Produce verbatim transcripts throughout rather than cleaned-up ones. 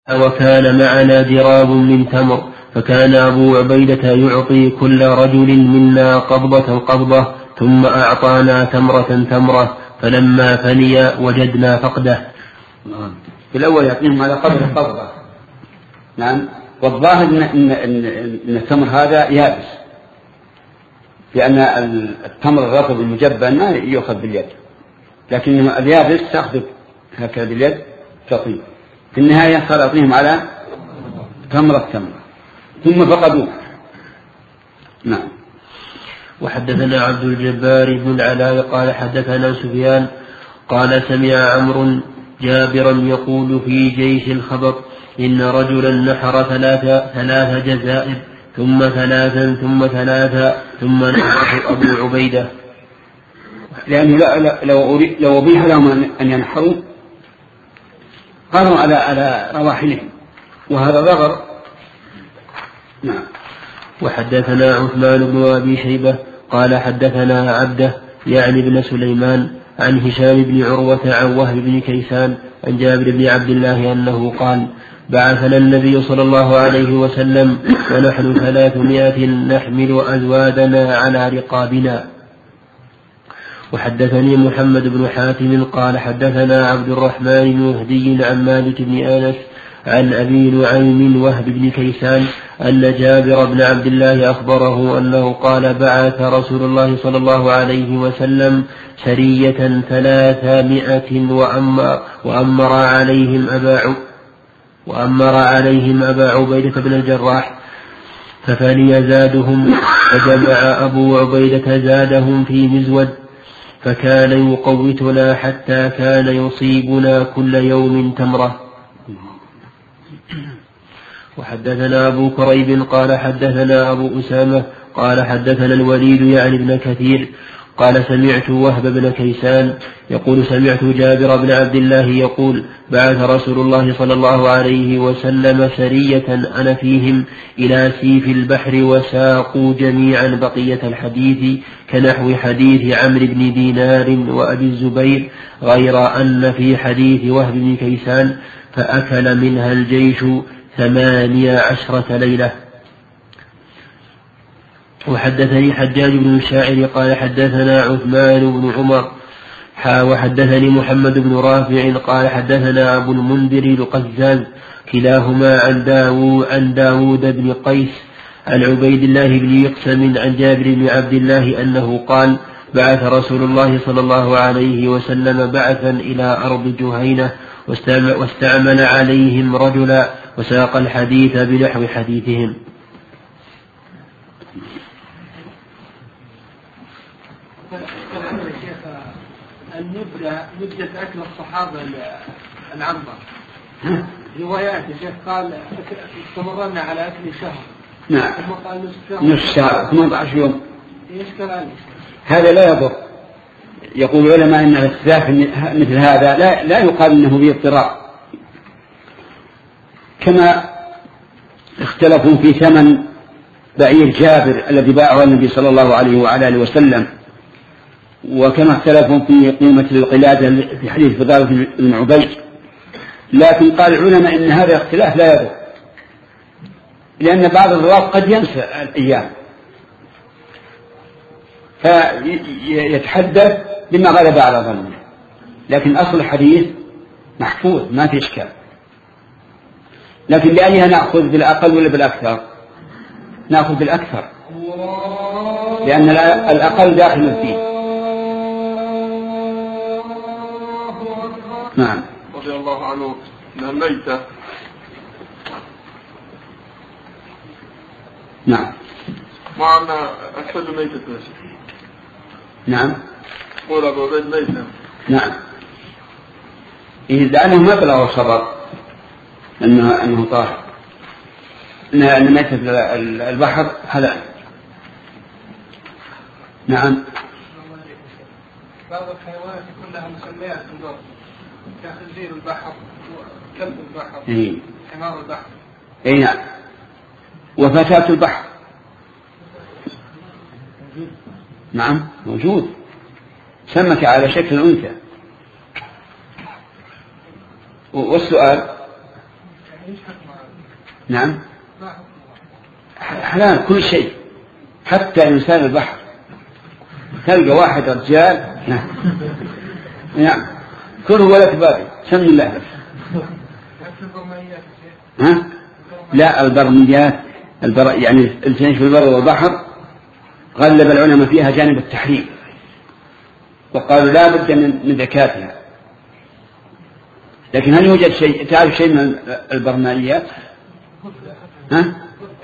وكان معنا دراب من تمر، فكان أبو عبيدة يعطي كل رجل منا قبضة قبضة، ثم أعطانا تمرة تمرة، فلما فني وجدنا فقده. في الأول يعطيهم على قدر القبضة. نعم. والظاهر إن, إن, إن, إن التمر هذا يابس، لأن التمر الرطب المجبن ما يؤخذ باليد، لكن اليابس تأخذ هكذا باليد تعطيه. في النهاية صار يعطيهم على تمرة تمرة ثم فقدوه. نعم. وحدثنا عبد الجبار بن العلاء قال حدثنا سفيان قال سمع عمرو جابرا يقول في جيش الخبط إن رجلا نحر ثلاث ثلاث جزائر ثم ثلاثا ثم ثلاثا ثم نحر أبو عبيدة، لأنه لو لو أبيح لهم أن ينحروا قالوا على على رواحلهم، وهذا ضغر. نعم. وحدثنا عثمان بن أبي شيبة قال حدثنا عبده يعني بن سليمان عن هشام بن عروة عن وهب بن كيسان عن جابر بن عبد الله أنه قال بعثنا النبي صلى الله عليه وسلم ونحن ثلاثمائة نحمل أزوادنا على رقابنا. وحدثني محمد بن حاتم قال حدثنا عبد الرحمن بن مهدي عن مالك بن أنس عن أبي نعيم وهب بن كيسان أن جابر بن عبد الله أخبره أنه قال بعث رسول الله صلى الله عليه وسلم سرية ثلاثمائة وأمر, وأمر عليهم أبا وأمر عليهم أبا عبيدة بن الجراح ففني زادهم، فجمع أبو عبيدة زادهم في مزود، فكان يقوتنا حتى كان يصيبنا كل يوم تمرة. وحدثنا أبو كريب قال حدثنا أبو أسامة قال حدثنا الوليد يعني ابن كثير قال سمعت وهب بن كيسان يقول سمعت جابر بن عبد الله يقول بعث رسول الله صلى الله عليه وسلم سرية أنا فيهم إلى سيف البحر وساقوا جميعا بقية الحديث كنحو حديث عمرو بن دينار وأبي الزبير، غير أن في حديث وهب بن كيسان فأكل منها الجيش ثمانية عشرة ليلة. وحدثني حجاج بن الشاعر قال حدثنا عثمان بن عمر وحدثني محمد بن رافع قال حدثنا أبو المنذر القزاز كلاهما عن داوود, عن داود بن قيس عن عبيد الله بن يقسم عن جابر بن عبد الله أنه قال بعث رسول الله صلى الله عليه وسلم بعثا إلى أرض جهينة واستعمل عليهم رجلا وساق الحديث بنحو حديثهم. المدة مدة أكل الصحابة العنبر روايات يا شيخ قال استمرنا على أكل شهر. نعم. ثم قال نصف شهر. نصف شهر ثمانية عشر يوم. يشكل عليه. هذا لا يضر. يقول العلماء أن الاختلاف مثل هذا لا لا يقال أنه به اضطرار، كما اختلفوا في ثمن بعير جابر الذي باعه النبي صلى الله عليه وعلى آله وسلم، وكما اختلفوا في قيمة القلادة في حديث فضالة بن عبيد، لكن قال العلماء إن هذا الاختلاف لا يضر، لأن بعض الرواة قد ينسى الأيام فيتحدث بما غلب على ظنه، لكن أصل الحديث محفوظ ما في إشكال. لكن بأيها نأخذ بالأقل ولا بالأكثر؟ نأخذ بالأكثر، لأن الأقل داخل فيه. نعم. رضي الله عنه من الميتة. نعم. معنا أحسن ميتة نسي. نعم. قول أبو عبيد ميتة. نعم. إيه لأنه ما بلغ الخبر أنه أنه طاهر، أن ميتة البحر هذا. نعم. بعض الحيوانات كلها مسميات النار كخنزير البحر وكلب البحر. إيه. حمار البحر. إيه نعم. وفتاة البحر. نعم موجود، سمك على شكل أنثى. والسؤال نعم حلال كل شيء حتى إنسان البحر. تلقى واحد رجال نعم كله ولا تبالي سم الله. ها؟ لا البرميات البر يعني الاثنين في البر والبحر غلب العلماء فيها جانب التحريم وقالوا لا بد من زكاتها. لكن هل يوجد شيء تعرف شيء من البرمائيات؟ ها؟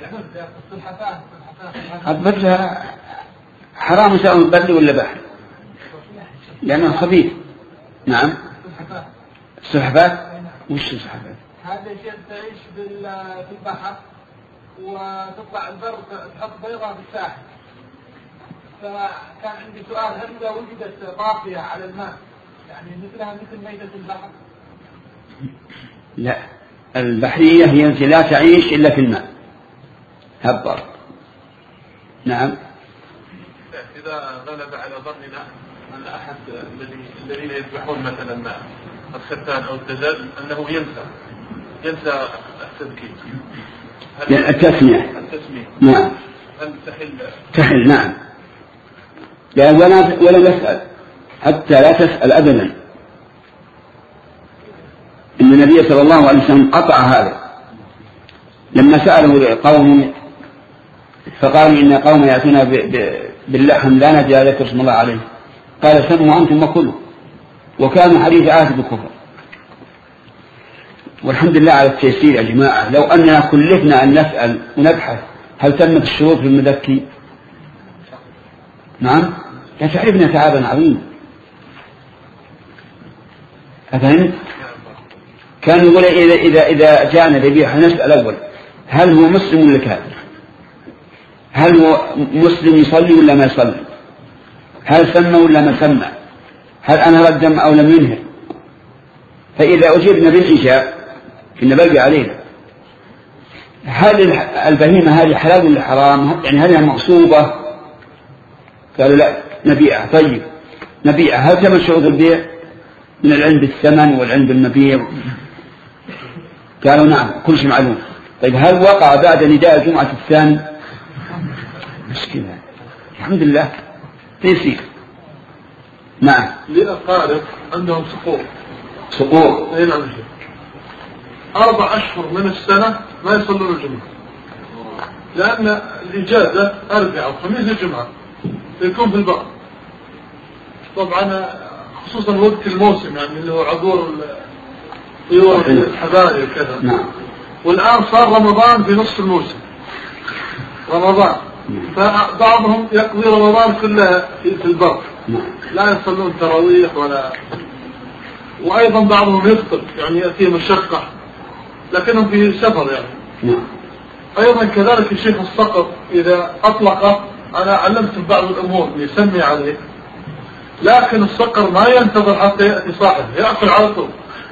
البر حرام سواء بري ولا بحر لأنه خبيث. نعم السلحفاة وش السلحفاة؟ هذا شيء تعيش في البحر وتطلع البر تحط بيضة في الساحل. فكان عندي سؤال هل إذا وجدت باقية على الماء يعني مثلها مثل ميتة البحر؟ لا البحرية هي التي لا تعيش إلا في الماء هبر. نعم إذا غلب على ظننا أن أحد الذين يذبحون مثلا الختان أو الدجاج أنه ينسى ينسى التذكير التسمية التسمية نعم هل تحل تحل؟ نعم لا ولا ولا نسأل حتى لا تسأل أبدا. إن النبي صلى الله عليه وسلم قطع هذا لما سأله قوم فقالوا إن قوم يأتون باللحم لا نجي ذكر اسم الله عليه قال سموا أنتم وكلوا وكان حديث عهد بالكفر. والحمد لله على التيسير يا جماعة. لو أننا كلفنا أن نسأل ونبحث هل تمت الشروط في المذكي نعم لتعرفنا تعبا عظيما. أفهمت؟ كان يقول إذا, إذا, إذا جاءنا ذبيحة نسأل أول هل هو مسلم ولا كافر؟ هل هو مسلم يصلي ولا ما يصلي؟ هل سمى ولا ما سمى؟ هل أنهر الدم أو لم ينهر؟ فإذا أجبنا بالإجابة إن بقي علينا هل البهيمة هذه حلال ولا حرام؟ يعني هل هي مغصوبة؟ قالوا لا نبيعها. طيب نبيعها هل تم شروط البيع من العلم بالثمن والعلم بالمبيع؟ قالوا نعم كل شيء معلوم. طيب هل وقع بعد نداء الجمعة الثاني؟ مشكلة الحمد لله تيسير. نعم للأقارب عندهم سقوط سقوط أين عن الجمعة أربع أشهر من السنة ما يصلون الجمعة لأن الإجازة أربعة وخميس الجمعة يكون في البر. طبعا خصوصا وقت الموسم يعني اللي هو عبور طيور الحبايب وكذا. نعم والآن صار رمضان في نصف الموسم رمضان فبعضهم يقضي رمضان كله في البر لا يصلون تراويح ولا. وأيضا بعضهم يفطر يعني يأتيه مشقة لكنهم في سفر يعني. أيضا كذلك الشيخ الصقر إذا أطلق أنا علمت بعض الأمور يسمي عليه لكن الصقر ما ينتظر حتى يأتي صاحبه يأكل على طول.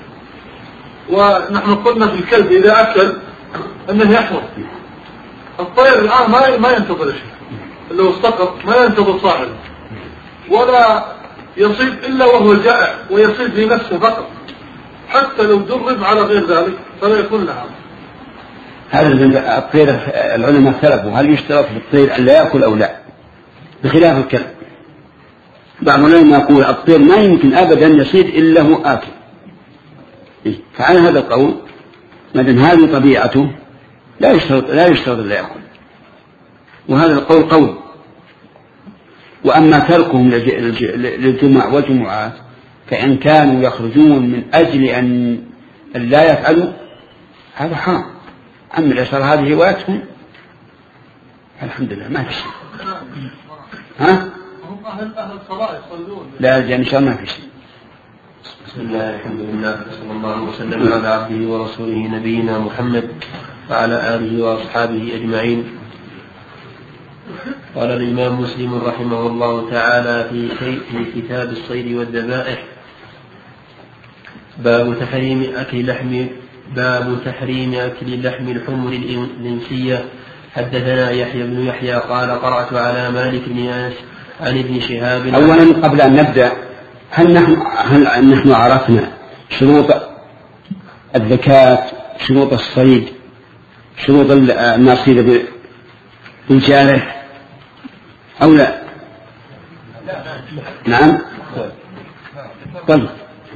ونحن قلنا في الكلب إذا أكل أنه يحرم. الطير الآن ما ما ينتظر شيء اللي هو الصقر ما ينتظر صاحبه ولا يصيد إلا وهو جائع ويصيد لنفسه فقط حتى لو درب على غير ذلك فلا يكون له. هذا الطير العلماء اختلفوا هل يشترط في الطير أن لا يأكل أو لا بخلاف الكلب. بعض العلماء يقول الطير ما يمكن أبدا يصيد إلا هو آكل. فعلى هذا القول مادام هذه طبيعته لا يشترط لا يشترط لا يأكل. وهذا القول قول. وأما تركهم للجمع والجمعات فإن كانوا يخرجون من أجل أن لا يفعلوا هذا حرام. أما الأشهر هذه هوايتهم الحمد لله ما في شيء. ها؟ هم أهل أهل الصلاة يصلون. لا إن شاء الله ما في شيء. بسم الله الحمد لله صلى الله وسلم على عبده ورسوله نبينا محمد وعلى آله وأصحابه أجمعين. قال الإمام مسلم رحمه الله تعالى في في كتاب الصيد والذبائح باب تحريم أكل لحم باب تحريم أكل لحم الحمر الإنسية. حدثنا يحيى بن يحيى قال قرأت على مالك بن أنس عن ابن شهاب. أولا قبل أن نبدأ هل نحن هل نحن عرفنا شروط الزكاة شروط الصيد، شروط الناصية بالجارح أو لا؟ نعم. طيب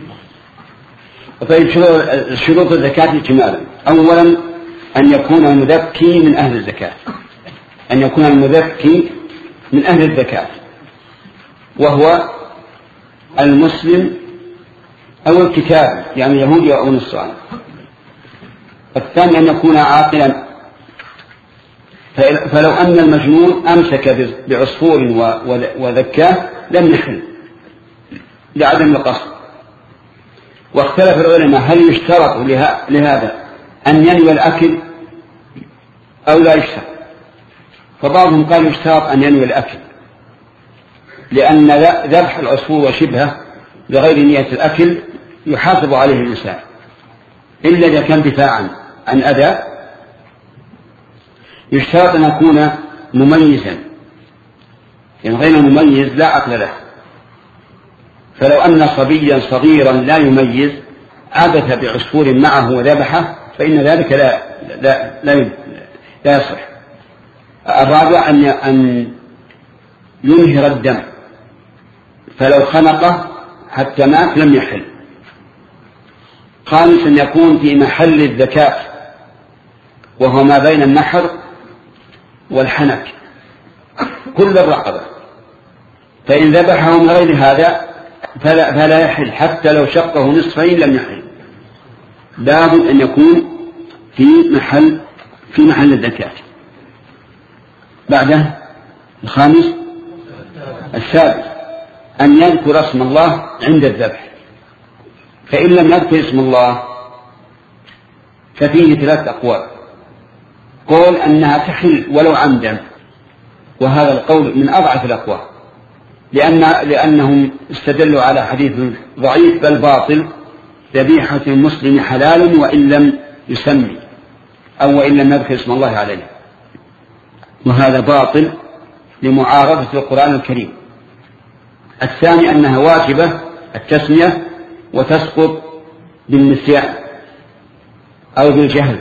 طيب شروط الزكاة اجمالا: أولا أن يكون المذكي من أهل الزكاة، أن يكون المذكي من أهل الزكاة وهو المسلم أو الكتاب، يعني يهودي أو نصراني. الثاني أن يكون عاقلا، فلو أن المجنون أمسك بعصفور وذكاه لم يحل لعدم القصد. واختلف العلماء هل يشترط لهذا أن ينوي الأكل أو لا يشترط، فبعضهم قال يشترط أن ينوي الأكل، لأن ذبح العصفور وشبهه بغير نية الأكل يحاسب عليه الإنسان إلا إذا كان دفاعا عن أذى. يشترط أن يكون مميزا، يعني غير مميز لا عقل له، فلو أن صبيا صغيرا لا يميز عبث بعصفور معه وذبحه فإن ذلك لا لا لا, لا يصح. الرابع أن أن ينهر الدم، فلو خنقه حتى مات لم يحل. خامس أن يكون في محل الذكاة وهو ما بين النحر والحنك كل الرقبة، فإن ذبحه من غير هذا فلا, فلا يحل، حتى لو شقه نصفين لم يحل. لابد أن يكون في محل في محل الذكاة. بعده الخامس السادس أن يذكر اسم الله عند الذبح، فإن لم يذكر اسم الله ففيه ثلاث أقوال: قول أنها تحل ولو عمدا، وهذا القول من أضعف الأقوال، لأن لأنهم استدلوا على حديث ضعيف بل باطل: ذبيحة المسلم حلال وإن لم يسمي أو وإن لم يذكر اسم الله عليه، وهذا باطل لمعارضة القرآن الكريم. الثاني أنها واجبة التسمية وتسقط بالنسيان أو بالجهل،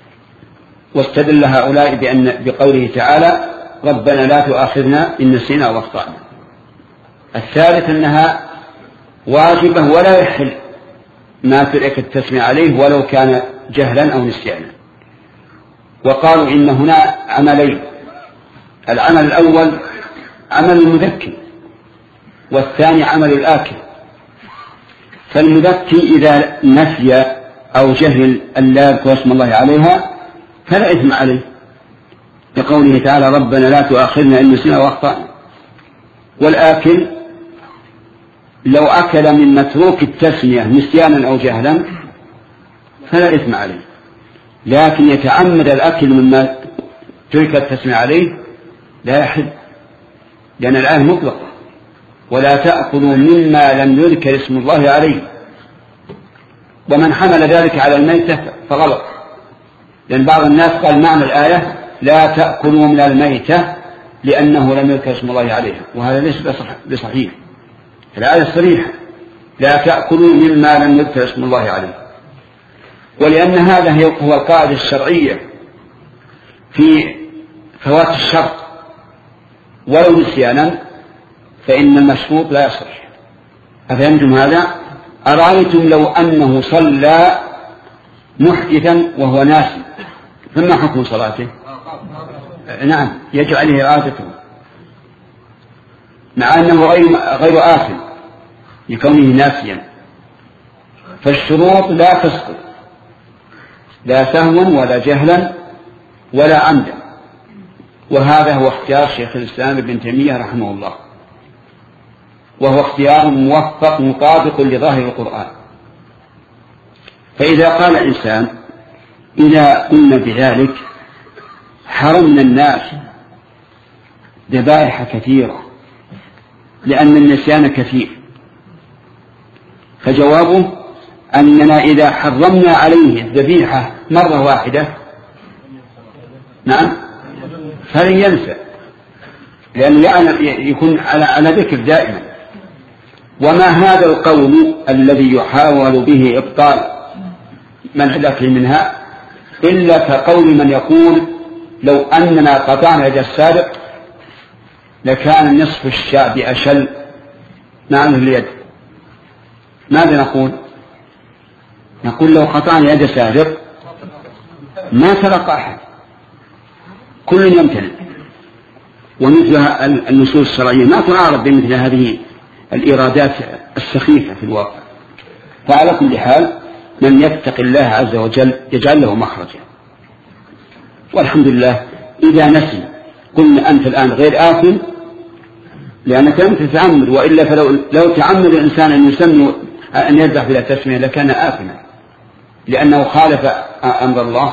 واستدل هؤلاء بأن بقوله تعالى: ربنا لا تؤاخذنا إن نسينا أو أخطأنا. الثالث أنها واجبة ولا يحل ما ترك التسمية عليه ولو كان جهلا أو نسيانا. وقالوا إن هنا عملين: العمل الأول عمل المذكي، والثاني عمل الآكل. فالمذكي إذا نسي أو جهل أن لا يذكر اسم الله عليها فلا إثم عليه، لقوله تعالى: ربنا لا تؤاخذنا إن نسينا وأخطأنا. والآكل لو أكل من متروك التسمية نسيانا أو جهلا فلا إثم عليه، لكن يتعمد الأكل مما ترك التسمية عليه لا يحل، لأن الآية مطلقة: ولا تأكلوا مما لم يذكر اسم الله عليه. ومن حمل ذلك على الميتة فغلط، لأن بعض الناس قال معنى الآية: لا تأكلوا من الميتة لأنه لم يذكر اسم الله عليها، وهذا ليس بصحيح. الآية صريحة: لا تأكلوا مما لم يذكر اسم الله عليه. ولأن هذا هو القاعدة الشرعية في فوات الشرط ولو نسيانا فإن المشروط لا يصح. أفهمتم هذا؟ أرأيتم لو أنه صلى محدثا وهو ناسي فما حكم صلاته؟ نعم يجب عليه إعادته، مع أنه غير غير آثم لكونه ناسيا. فالشروط لا تسقط، لا سهوا ولا جهلا ولا عمدا، وهذا هو اختيار شيخ الإسلام ابن تيمية رحمه الله، وهو اختيار موفق مطابق لظاهر القرآن. فإذا قال الإنسان: إذا قلنا بذلك حرمنا الناس ذبائح كثيرة لأن النسيان كثير، فجوابه أننا إذا حرمنا عليه الذبيحة مرة واحدة نعم فلن ينسى، لأنه يعني يكون على على ذكر دائما. وما هذا القول الذي يحاول به إبطال منع الأكل منها إلا كقول من يقول لو أننا قطعنا يد السارق لكان نصف الشعب أشل مع أهل اليد. ماذا نقول؟ نقول لو قطعنا يد سارق ما سرق أحد، كل يمتنع. ومثل النصوص الشرعية ما تعارض بمثل هذه الإرادات السخيفة في الواقع. فعلى كل حال من يتق الله عز وجل يجعل له مخرجا. والحمد لله إذا نسي قلنا أنت الآن غير آثم لأنك لم تتعمد، وإلا فلو لو تعمد الإنسان أن يسمي أن يذبح بلا تسمية لكان آثما، لأنه خالف أمر الله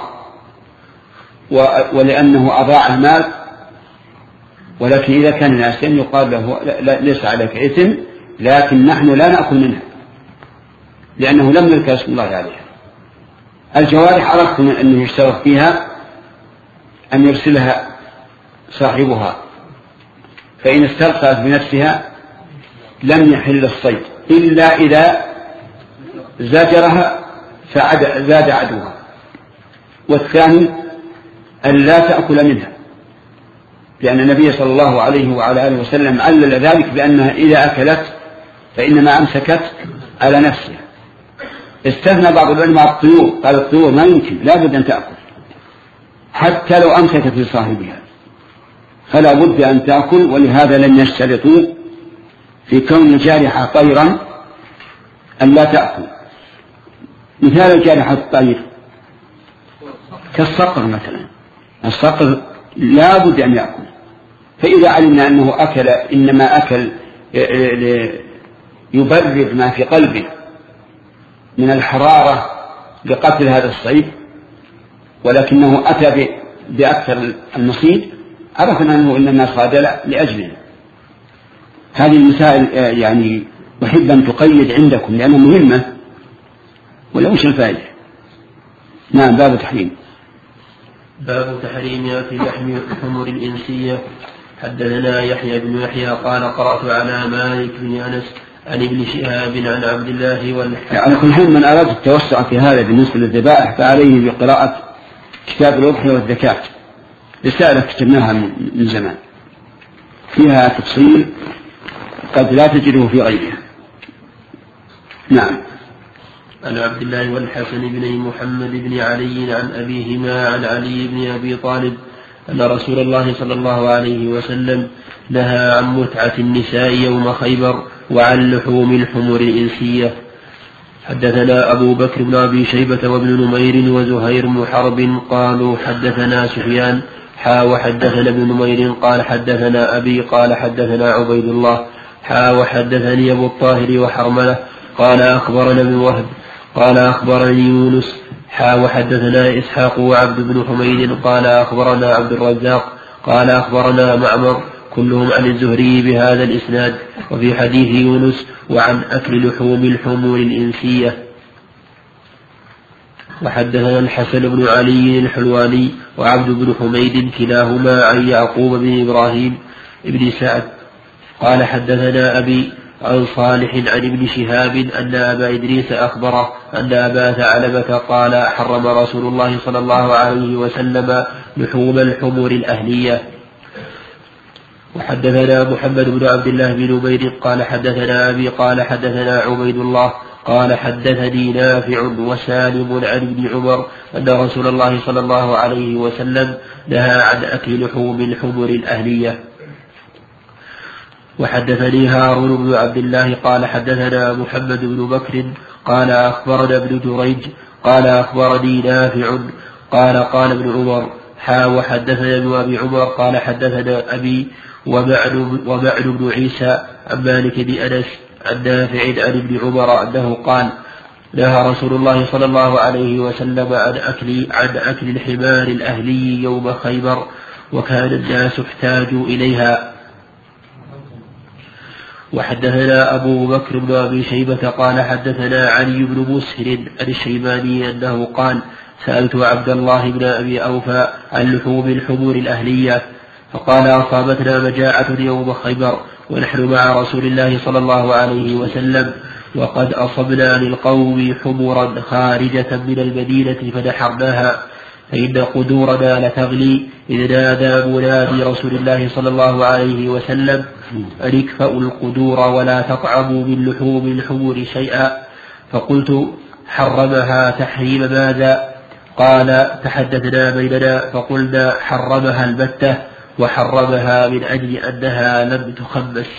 ولأنه أضاع المال. ولكن إذا كان ناسيا يقال له ليس عليك إثم، لكن نحن لا نأكل منها لأنه لم نذكر اسم الله عليها. الجوارح أردتم أن يشترط فيها أن يرسلها صاحبها، فإن استرسلت بنفسها لم يحل الصيد إلا إذا زجرها فزاد عدوها. والثاني أن لا تأكل منها، لأن النبي صلى الله عليه وعلى آله وسلم علل ذلك بأنها إذا أكلت فإنما أمسكت على نفسها. استثنى بعض العلماء الطيور، قال الطيور ما يمكن، لا بد أن تأكل حتى لو أمسكت لصاحبها فلا بد أن تأكل. ولهذا لم يشترطوا في كون الجارحة طيرا أن لا تأكل. مثال الجارحة الطير كالصقر مثلا، الصقر لا بد أن يأكل. فإذا علمنا أنه أكل إنما أكل يبرد ما في قلبه من الحرارة لقتل هذا الصيد، ولكنه أتى بأكثر المصيد، عرفنا أنه إنما صاد لأجله. هذه المسائل يعني أحب أن تقيد عندكم لأنها مهمة ولا وش الفائدة. نعم. باب تحريم باب تحريم أكل لحم الحمر الإنسية. حدثنا يحيى بن يحيى قال قرأت على مالك بن أنس عن ابن شهاب عن عبد الله والحسن. على كل حال من أراد التوسع في هذا بالنسبة للذبائح فعليه بقراءة كتاب الأضحية والزكاة، رسالة كتبناها من زمان فيها تفصيل قد لا تجده في غيرها. نعم. عن عبد الله والحسن بن محمد بن علي عن أبيهما عن علي بن أبي طالب أن رسول الله صلى الله عليه وسلم نهى عن متعة النساء يوم خيبر وعن لحوم الحمر الإنسية. حدثنا أبو بكر بن أبي شيبة وابن نمير وزهير بن حرب قالوا حدثنا سفيان حا وحدثنا ابن نمير قال حدثنا أبي قال حدثنا عبيد الله حا وحدثني أبو الطاهر وحرملة قال أخبرنا ابن وهب قال أخبرني يونس حا وحدثنا إسحاق وعبد بن حميد قال أخبرنا عبد الرزاق قال أخبرنا معمر كلهم عن الزهري بهذا الإسناد. وفي حديث يونس وعن أكل لحوم الحمر الإنسية. وحدثنا الحسن بن علي الحلواني وعبد بن حميد كلاهما عن يعقوب بن إبراهيم بن سعد قال حدثنا أبي عن صالح عن ابن شهاب أن أبا إدريس أخبره أن أبا ثعلبة قال حرم رسول الله صلى الله عليه وسلم لحوم الحمر الأهلية. وحدثنا محمد بن عبد الله بن نمير قال حدثنا أبي قال حدثنا عبيد الله قال حدثني نافع وسالم عن ابن عمر أن رسول الله صلى الله عليه وسلم نهى عن أكل لحوم الحمر الأهلية. وحدثني هارون بن عبد الله قال حدثنا محمد بن بكر قال أخبرنا ابن جريج قال أخبرني نافع قال قال ابن عمر حا وحدثنا ابن أبي عمر قال حدثنا أبي ومعن بن عيسى عن مالك بن أنس عن نافع عن ابن عمر أنه قال نهى رسول الله صلى الله عليه وسلم عن أكل عن أكل الحمار الأهلي يوم خيبر وكان الناس احتاجوا إليها. وحدثنا أبو بكر بن أبي شيبة قال حدثنا علي بن مسهر عن الشيباني أنه قال سألت عبد الله بن أبي أوفى عن لحوم الحمر الأهلية فقال أصابتنا مجاعة يوم خيبر ونحن مع رسول الله صلى الله عليه وسلم وقد أصبنا للقوم حمرا خارجة من المدينة فنحرناها فإن قدورنا لتغلي إذ نادى منادي رسول الله صلى الله عليه وسلم أن اكفأوا القدور ولا تطعموا من لحوم الحمر شيئا. فقلت حرمها تحريم ماذا؟ قال تحدثنا بيننا فقلنا حرمها البتة وحرمها من أجل أنها لم تخمس.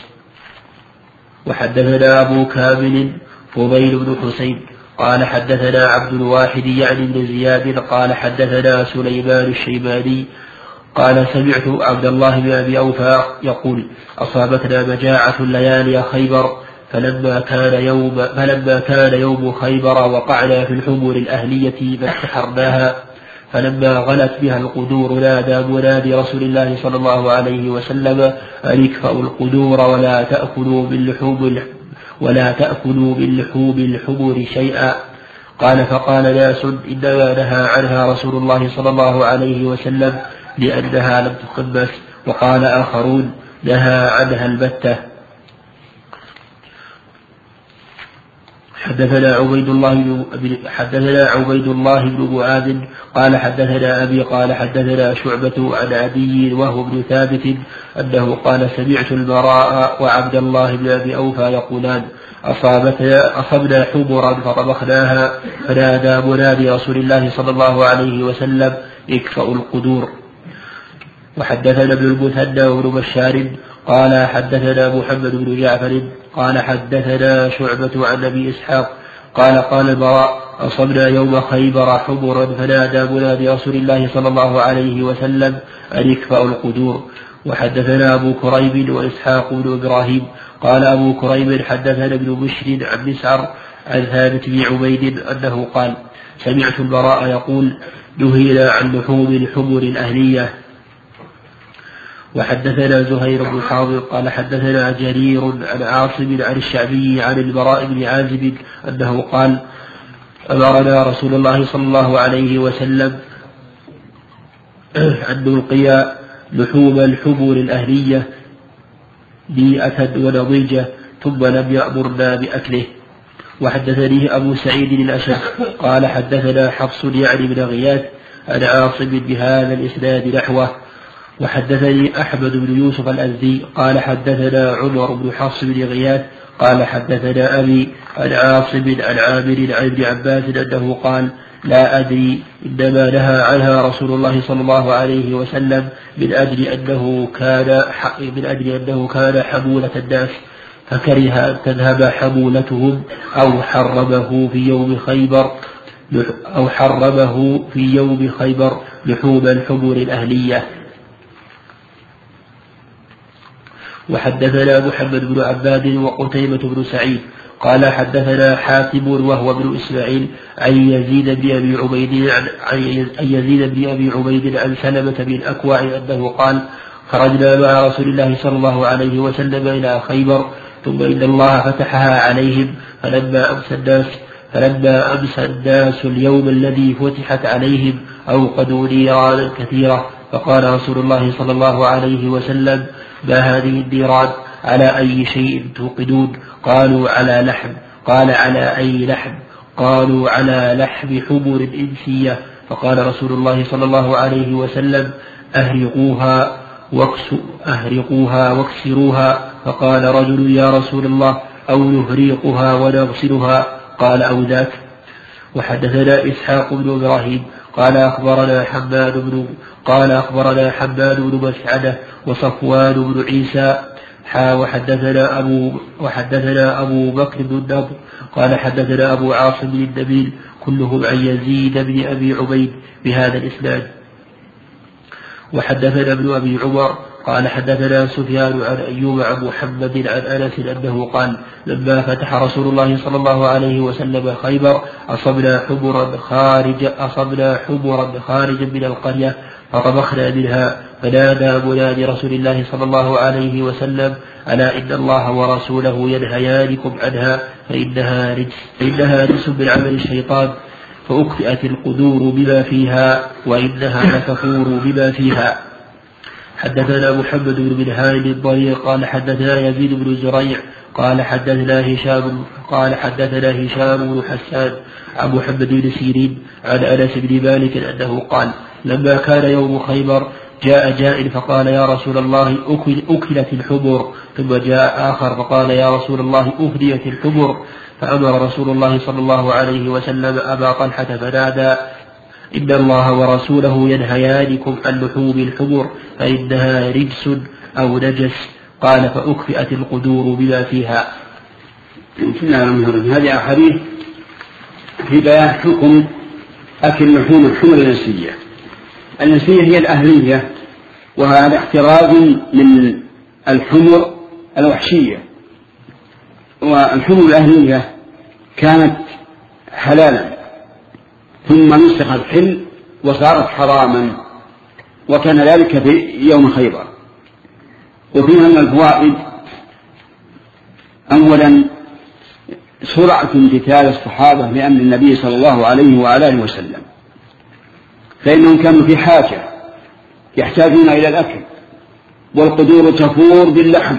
وحدثنا أبو كامل فضيل بن حسين قال حدثنا عبد الواحد يعني بن زياد قال حدثنا سليمان الشيباني قال سمعت عبد الله بن أبي أوفى يقول أصابتنا مجاعة ليالي خيبر فلما كان يوم فلما كان يوم خيبر وقعنا في الحمر الأهلية فاستحرناها فلما غلت بها القدور نادى منادي رسول الله صلى الله عليه وسلم أن اكفأوا القدور ولا تأكلوا من لحوم ولا تأكلوا من لحوم الحمر شيئا. قال فقال ناس إنما نهى عنها رسول الله صلى الله عليه وسلم لأنها لم تخمس. وقال آخرون نهى عنها البتة. حدثنا عبيد الله بن حدثنا عبيد الله بن معاذ قال حدثنا أبي قال حدثنا شعبة عن عدي وهو ابن ثابت أنه قال سمعت البراء وعبد الله بن أبي أوفى يقولان أصابتنا أصبنا حمرا فطبخناها فنادى منادي رسول الله صلى الله عليه وسلم اكفأوا القدور. وحدثنا ابن المثنى وابن بشار قال حدثنا محمد بن جعفر قال حدثنا شعبة عن أبي إسحاق قال قال البراء أصبنا يوم خيبر حمرا فنادى منادي رسول الله صلى الله عليه وسلم أن اكفأوا القدور. وحدثنا أبو كريب وإسحاق بن إبراهيم قال أبو كريب حدثنا ابن بشر عن مسعر عن ثابت بن عبيد أنه قال سمعت البراء يقول نهينا عن لحوم الحمر الأهلية. وحدثنا زهير بن حاضر قال حدثنا جرير عن عاصم عن الشعبي عن البراء بن عازب أنه قال أمرنا رسول الله صلى الله عليه وسلم أن نلقي لحوم الحمر الأهلية بيئة ونضيجة ثم لم يأمرنا بأكله. وحدثني أبو سعيد الأشد قال حدثنا حفص يعني بن غياث عن عاصم بهذا الإسناد نحوه. وحدثني أحمد بن يوسف الأزدي قال حدثنا عمر بن حفص بن غياث قال حدثنا أبي عن عاصم عن عامر عن ابن عباس أنه قال لا أدري إنما نهى عنها رسول الله صلى الله عليه وسلم من أجل أنه كان من أجل أنه كان حمولة الناس فكره أن تذهب حمولتهم أو حرمه في يوم خيبر أو حرمه في يوم خيبر لحوم الحمر الأهلية. وحدثنا محمد بن عباد وقتيبة بن سعيد قال حدثنا حاتم وهو ابن إسماعيل عن يزيد بن أبي عبيد عن يزيد بن أبي عبيد عن سلمة بن الأكوع أنه قال خرجنا مع رسول الله صلى الله عليه وسلم إلى خيبر ثم إن الله فتحها عليهم فلما أمسى الناس فلما أمسى الناس اليوم الذي فتحت عليهم أوقدوا نيرانا كثيرة فقال رسول الله صلى الله عليه وسلم ما هذه النيران على أي شيء توقدون؟ قالوا على لحم. قال على أي لحم؟ قالوا على لحم حمر إنسية. فقال رسول الله صلى الله عليه وسلم أهرقوها واكسوا أهرقوها واكسروها. فقال رجل يا رسول الله أو نهريقها ونغسلها؟ قال أو ذاك. وحدثنا إسحاق بن إبراهيم قال أخبرنا حماد بن قال أخبرنا حماد بن مسعدة وصفوان بن عيسى حا وحدثنا أبو وحدثنا أبو بكر بن النضر قال حدثنا أبو عاصم بن النبيل كلهم عن يزيد بن أبي عبيد بهذا الإسناد. وحدثنا ابن أبي عمر قال حدثنا سفيان عن أيوب عن محمد عن أنس أنه قال لما فتح رسول الله صلى الله عليه وسلم خيبر أصبنا حمرا خارج أصبنا حمرا خارجا من القرية فطبخنا منها فنادى منادي رسول الله صلى الله عليه وسلم ألا إن الله ورسوله ينهيانكم عنها فإنها رجس فإنها رجس من عمل الشيطان فأكفئت القدور بما فيها وإنها لتفور بما فيها. حدثنا محمد بن منهال الضرير قال حدثنا يزيد بن زريع قال حدثنا هشام قال حدثنا هشام بن حسان عن محمد بن سيرين عن أنس بن مالك أنه قال لما كان يوم خيبر جاء جاء فقال يا رسول الله أكل أكلت الحبر، ثم جاء آخر فقال يا رسول الله أفديت الحبر، فأمر رسول الله صلى الله عليه وسلم أبا طلحة فنادى إن الله ورسوله ينهيانكم عن لحوم الحبر فإنها رجس أو نجس. قال فأكفئت القدور بما فيها. بسم الله الرحمن الرحيم. هذه أحاديث في بيان حكم أكل لحوم الحمر النسية. النسية هي الأهلية، وهذا احتراز من الحمر الوحشية، والحمر الأهلية كانت حلالا ثم نسخ الحل وصارت حراما، وكان ذلك في يوم خيبر. وفيها من الفوائد أولا سرعة امتثال الصحابة لأمر النبي صلى الله عليه وعلى آله وسلم، فإنهم كانوا في حاجة يحتاجون إلى الأكل، والقدور تفور باللحم،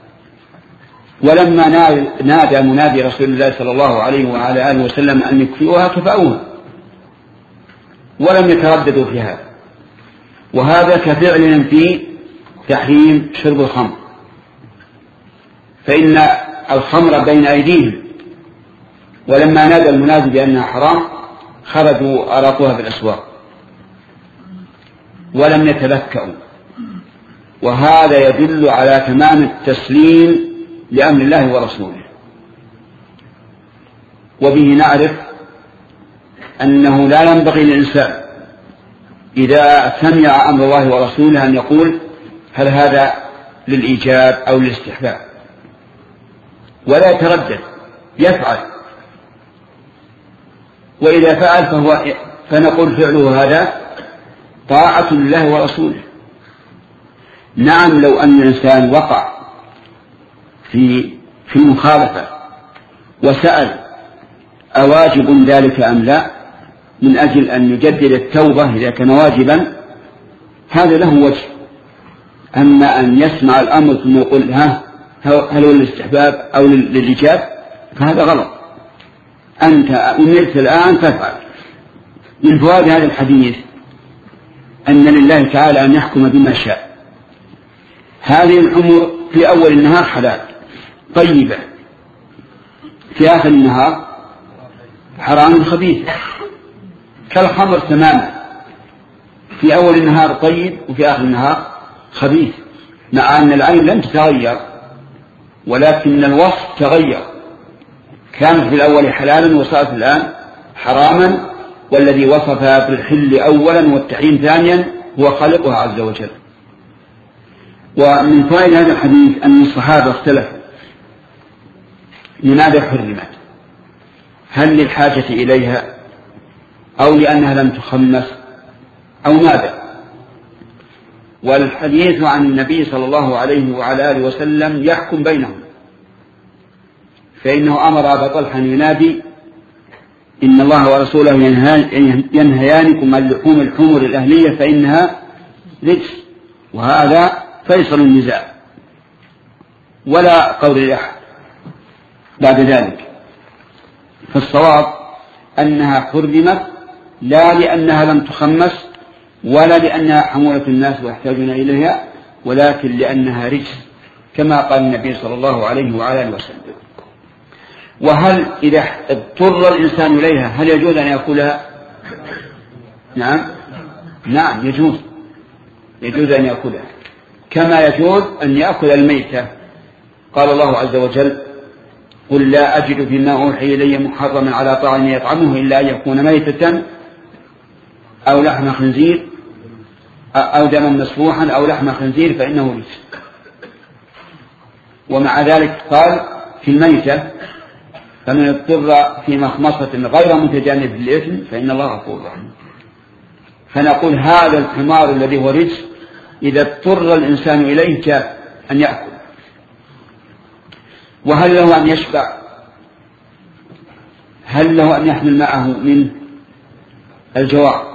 ولما نادى منادي رسول الله صلى الله عليه وعلى آله وسلم أن يكفئوها كفأوها ولم يترددوا في هذا. وهذا كفعل في تحريم شرب الخمر، فإن الخمر بين أيديهم، ولما نادى المنادي بأنها حرام خرجوا أراقوها بالأسواق ولم يتلكأوا، وهذا يدل على تمام التسليم لأمر الله ورسوله. وبه نعرف أنه لا ينبغي للإنسان إذا سمع أمر الله ورسوله أن يقول هل هذا للإيجاب أو للاستحباب، ولا يتردد، يفعل، وإذا فعل فهو فنقول فعله هذا طاعة لله ورسوله. نعم، لو أن الإنسان وقع في في المخالفة وسأل أواجب ذلك أم لا من أجل أن يجدد التوبة إذا كان واجبا، هذا له وجه. أما أن يسمع الأمر ثم يقول ها هل هو للاستحباب أو للإيجاب فهذا غلط. أنت أمرت الآن فافعل. من فوائد هذا الحديث أن لله تعالى أن يحكم بما شاء. هذه الأمور في أول النهار حلال طيبة، في آخر النهار حرام خبيث، كالخمر تماما، في أول النهار طيب وفي آخر النهار خبيث، مع أن العين لم تتغير ولكن الوصف تغير، كانت في الأول حلالا وصارت الآن حراما، والذي وصفها بالحل أولا والتحريم ثانيا هو خالقها عز وجل. ومن فوائد هذا الحديث أن الصحابة اختلفوا لماذا حرمت، هل للحاجة إليها أو لأنها لم تخمس أو ماذا. والحديث عن النبي صلى الله عليه وعلى آله وسلم يحكم بينهم، فإنه أمر أبا طلحة ينادي إن الله ورسوله ينهيانكم عن لحوم الحمر الأهلية فإنها رجس، وهذا فيصل النزاع ولا قول لأحد بعد ذلك. فالصواب أنها حرمت لا لأنها لم تخمس ولا لأنها حمولة الناس ويحتاجون إليها، ولكن لأنها رجس كما قال النبي صلى الله عليه وعلى آله وسلم. وهل إذا اضطر الإنسان إليها هل يجوز أن يأكلها؟ نعم نعم يجوز، يجوز أن يأكلها كما يجوز أن يأكل الميتة. قال الله عز وجل قل لا أجد فيما أوحي إلي محرما على طاعم يطعمه إلا أن يكون ميتة أو لحم خنزير أو دما مسفوحا أو لحم خنزير فإنه رجس. ومع ذلك قال في الميتة فمن اضطر في مخمصة غير متجانب للإثم فإن الله غفور رحيم. فنقول هذا الحمار الذي هو رجس إذا اضطر الإنسان إليه جاء أن يأكل. وهل له أن يشبع؟ هل له أن يحمل معه من الجواب؟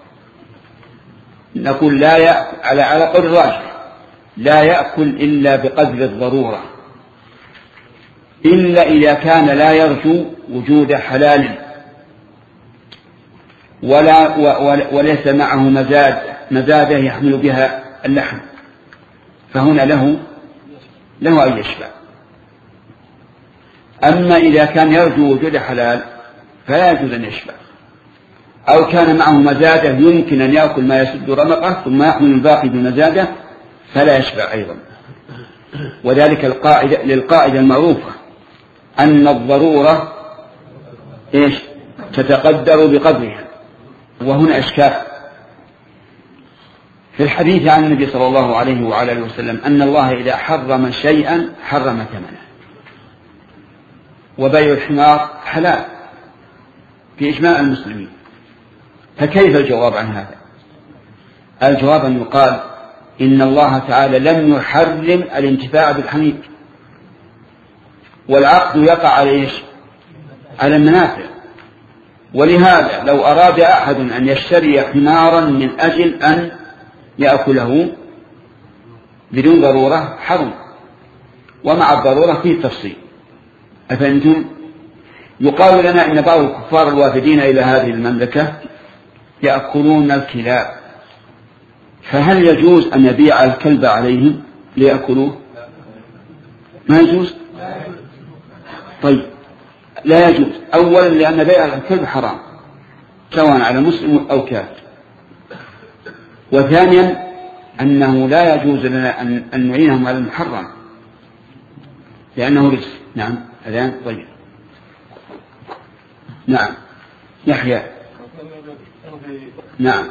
نقول لا يأكل على على قول الراجح لا يأكل إلا بقدر الضرورة، إلا إذا كان لا يرجو وجود حلال ولا وليس معه مزاد مزادة يحمل بها اللحم، فهنا له له أن يشفع. أما إذا كان يرجو وجود حلال فلا يجوز أن يشفع، أو كان معه مزادة يمكن أن يأكل ما يسد رمقه ثم يحمل الباقي بمزادة فلا يشفع أيضا. وذلك القاعدة للقاعدة المعروفة أن الضرورة إيش تتقدر بقدرها، وهنا إشكال في الحديث عن النبي صلى الله عليه وعلى آله وسلم أن الله إذا حرم شيئا حرم ثمنه، وبيع الحمار حلال في إجماع المسلمين. فكيف الجواب عن هذا؟ الجواب أن يقال إن الله تعالى لم يحرم الانتفاع بالحمير، والعقد يقع على إيش؟ على المنافع. ولهذا لو أراد أحد أن يشتري حمارا من أجل أن يأكله بدون ضرورة حرم، ومع الضرورة فيه تفصيل. أفهمتم؟ يقال لنا إن بعض الكفار الوافدين إلى هذه المملكة يأكلون الكلاب، فهل يجوز أن يبيع الكلب عليهم ليأكلوه؟ ما يجوز. طيب لا يجوز، أولا لأن بيع الكلب حرام سواء على مسلم أو كافر، وثانيا أنه لا يجوز لنا أن نعينهم على المحرم لأنه رزق. نعم أذان. طيب نعم يحيى. نعم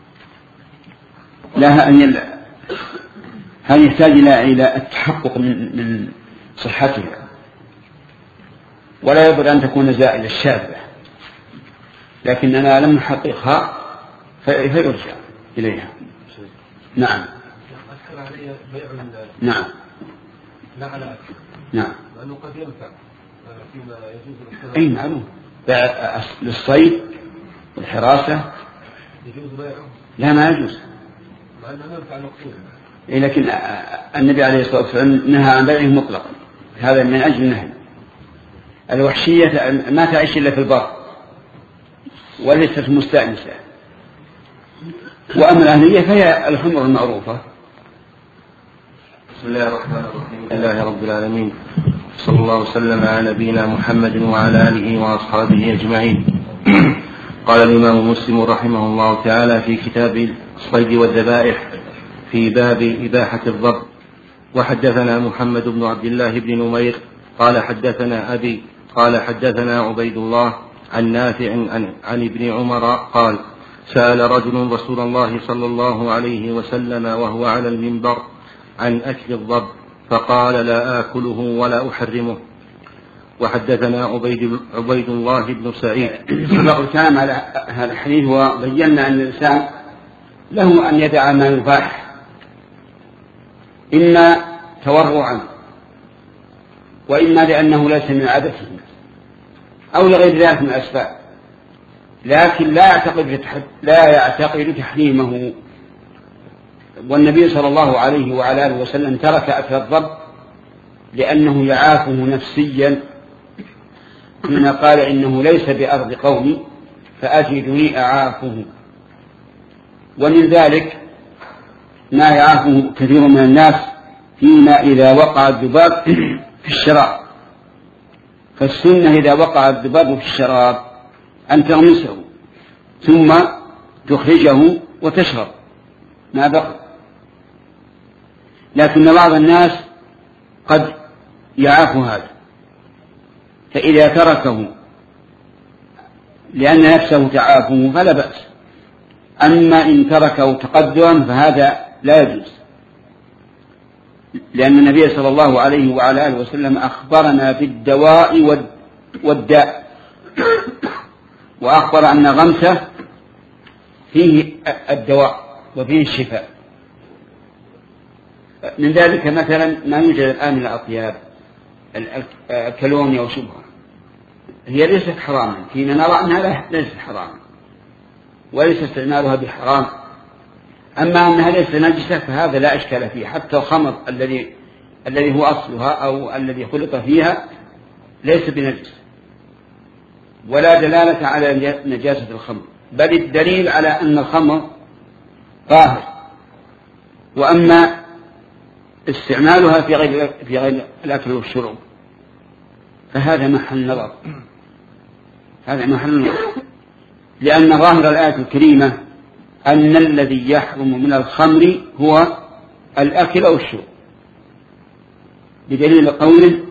لا هل يحتاج إلى التحقق من من صحتها، ولا يبد أن تكون زائلة الشاذة، لكننا لم نحققها فيرجع إليها. نعم نعم نعم لأنه قد ينفع فيما يجوز. أي معلوم للصيد والحراسة يجوز بيعه؟ لا ما يجوز، مع أنه ينفع مقصود. لكن النبي عليه الصلاة والسلام نهى عن بيعه مطلقا، هذا من أجل النهي. الوحشية ما تعيش إلا في البر وليست مستأنسة، وأما الأهلية فهي الحمر المعروفة. بسم الله الرحمن الرحيم. الحمد لله رب العالمين، صلى الله وسلم على نبينا محمد وعلى آله وأصحابه أجمعين. قال الإمام مسلم رحمه الله تعالى في كتاب الصيد والذبائح في باب إباحة الضب: وحدثنا محمد بن عبد الله بن نمير قال حدثنا أبي قال حدثنا عبيد الله عن نافع عن, عن ابن عمر قال: سأل رجل رسول الله صلى الله عليه وسلم وهو على المنبر عن أكل الضب فقال: لا آكله ولا أحرمه. وحدثنا عبيد, عبيد الله بن سعيد. سبق الكلام على هذا الحديث وبينا أن الإنسان له أن يدع ما يباح، إما تورعا وإما لأنه ليس من عادته أو لغير ذلك من الأسباب، لكن لا يعتقد لا يعتقد تحريمه. والنبي صلى الله عليه وعلى آله وسلم ترك أكل الضب لأنه يعافه نفسيا، حين قال: إنه ليس بأرض قومي فأجدني أعافه. ومن ذلك ما يعافه كثير من الناس فيما إذا وقع الذباب في الشراب، فالسنة إذا وقع الذباب في الشراب أن تغمسه ثم تخرجه وتشرب ما بقي. لكن بعض الناس قد يعاف هذا، فإذا تركه لأن نفسه تعافه فلا بأس، أما إن تركه تقدرا فهذا لا يجوز، لأن النبي صلى الله عليه وعلى آله وسلم أخبرنا بالدواء والداء، وأخبر أن غمسه فيه الدواء وفيه الشفاء. من ذلك مثلا ما يوجد الآن من الأطياب الكالونيا وشبهة، هي ليست حراما، فينا نرى أنها ليست حراما وليس استعمالها بحرام. أما أنها ليست نجسة فهذا لا إشكال فيه، حتى الخمر الذي الذي هو أصلها أو الذي خلط فيها ليس بنجس، ولا دلالة على نجاسة الخمر، بل الدليل على أن الخمر طاهر. وأما استعمالها في غير في غير الأكل والشرب فهذا محل نظر، هذا محل نظر، لأن ظاهر الآية الكريمة أن الذي يحرم من الخمر هو الأكل أو الشرب، بدليل قوله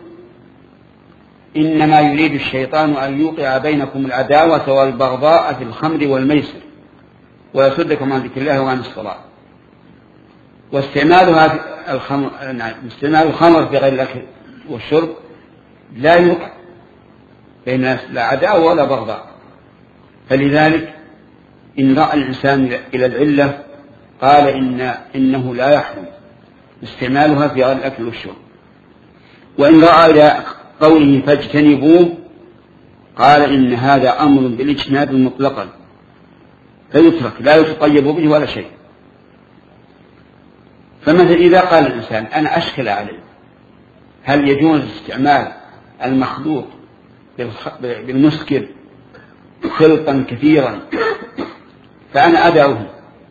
إنما يريد الشيطان أن يوقع بينكم العداوة والبغضاء في الخمر والميسر ويصدكم عن ذكر الله وعن الصلاة. واستعمالها الخمر، استعمال الخمر في غير الأكل والشرب لا يوقع بين الناس لا عداوة ولا بغضاء، فلذلك إن رأى الإنسان إلى العلة قال إن إنه لا يحرم استعمالها في غير الأكل والشرب. وإن رأى إلى قوله فاجتنبوه قال إن هذا أمر بالاجتناب مطلقا فيترك لا يتطيب به ولا شيء. فمثلا إذا قال الإنسان أنا أشكل عليه هل يجوز استعمال المخلوط بالمسكر خلطا كثيرا فأنا أدعوه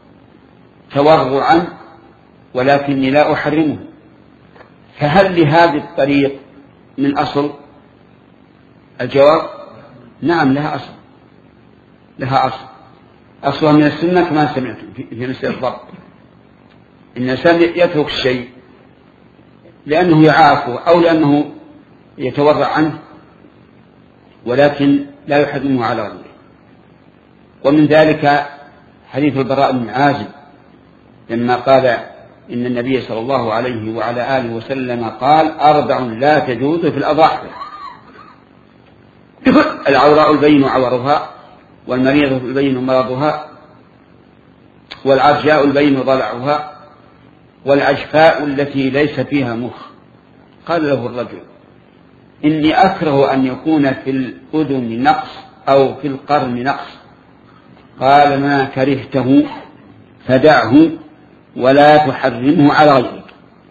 تورعا ولكني لا أحرمه، فهل لهذه الطريق من أصل؟ الجواب نعم لها أصل، لها أصل، أصلها من السنة كما سمعتم في مسألة الضبط. إن الإنسان يترك الشيء لأنه يعافه أو لأنه يتورع عنه ولكن لا يحرمه على غيره. ومن ذلك حديث البراء بن عازب لما قال إن النبي صلى الله عليه وعلى آله وسلم قال أربع لا تجوز في الأضاحي: العوراء البين عورها، والمريضة البين مرضها، والعرجاء البين ضلعها، والعجفاء التي ليس فيها مخ. قال له الرجل إني أكره أن يكون في الأذن نقص أو في القرن نقص. قال ما كرهته فدعه ولا تحرمه على غيرك.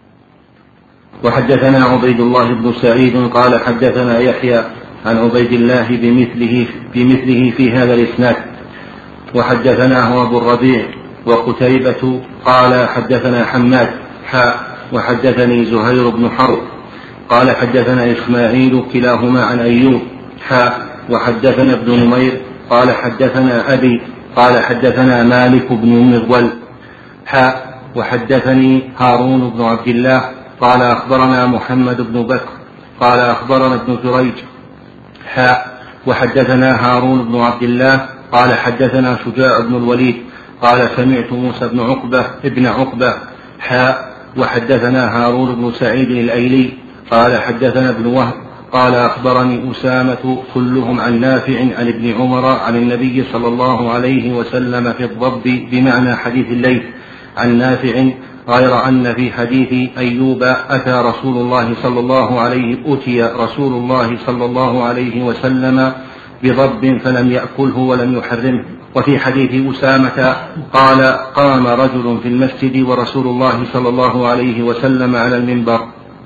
وحدثنا عبيد الله بن سعيد قال حدثنا يحيى عن عبيد الله بمثله, بمثله في هذا الإسناد. وحدثناه أبو الربيع وقتيبة قال حدثنا حماد حاء وحدثني زهير بن حرب قال حدثنا إسماعيل كلاهما عن أيوب حاء وحدثنا ابن نمير قال حدثنا أبي قال حدثنا مالك بن مغول حاء وحدثني هارون بن عبد الله قال أخبرنا محمد بن بكر قال أخبرنا ابن جريج حاء وحدثنا هارون بن عبد الله قال حدثنا شجاع بن الوليد قال سمعت موسى بن عقبة ابن عقبة حاء وحدثنا هارون بن سعيد الأيلي قال حدثنا ابن وهب قال أخبرني أسامة كلهم عن نافع عن ابن عمر عن النبي صلى الله عليه وسلم في الضب بمعنى حديث الليث عن نافع، غير أن في حديث أيوب أتى رسول الله صلى الله عليه أتي رسول الله صلى الله عليه وسلم بضب فلم يأكله ولم يحرمه. وفي حديث أسامة قال قام رجل في المسجد ورسول الله صلى الله عليه وسلم على المنبر.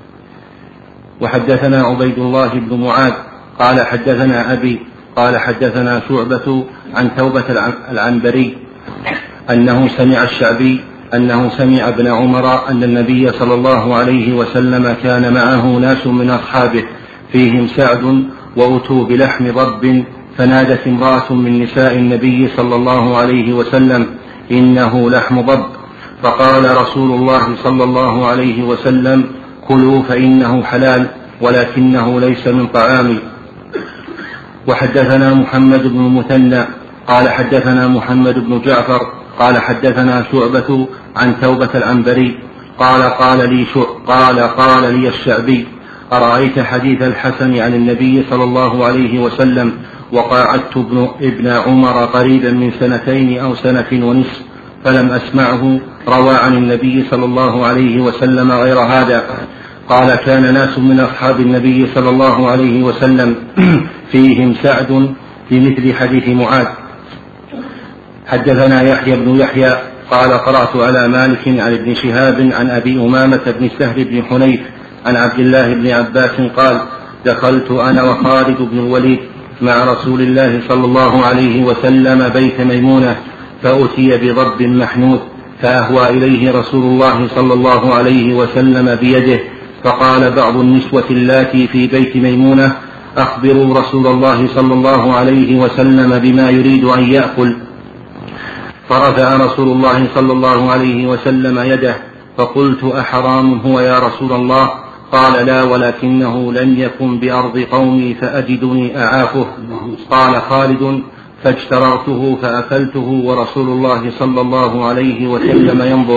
وحدثنا عبيد الله بن معاذ قال حدثنا أبي قال حدثنا شعبة عن توبة العنبري أنه سمع الشعبي أنه سمع ابن عمر أن النبي صلى الله عليه وسلم كان معه ناس من أصحابه فيهم سعد وأتوا بلحم ضب فنادت امرأة من نساء النبي صلى الله عليه وسلم إنه لحم ضب، فقال رسول الله صلى الله عليه وسلم كلوا فإنه حلال ولكنه ليس من طعامي. وحدثنا محمد بن المثنى قال حدثنا محمد بن جعفر قال حدثنا شعبة عن توبة العنبري قال قال لي قال قال لي الشعبي أرأيت حديث الحسن عن النبي صلى الله عليه وسلم وقاعدت ابن, ابن عمر قريبا من سنتين أو سنة ونصف فلم أسمعه روى عن النبي صلى الله عليه وسلم غير هذا. قال كان ناس من أصحاب النبي صلى الله عليه وسلم فيهم سعد في مثل حديث معاذ. حدثنا يحيى بن يحيى قال قرأت على مالك عن ابن شهاب عن أبي أمامة بن سهل بن حنيف عن عبد الله بن عباس قال دخلت أنا وخالد بن الوليد مع رسول الله صلى الله عليه وسلم بيت ميمونة فأتي بضب محنوث فأهوى إليه رسول الله صلى الله عليه وسلم بيده فقال بعض النسوة اللاتي في بيت ميمونة أخبروا رسول الله صلى الله عليه وسلم بما يريد أن يأكل. فرفع رسول الله صلى الله عليه وسلم يده فقلت أحرام هو يا رسول الله؟ قال لا ولكنه لم يكن بأرض قومي فأجدني أعافه. قال خالد فاجتررته فأكلته ورسول الله صلى الله عليه وسلم ينظر.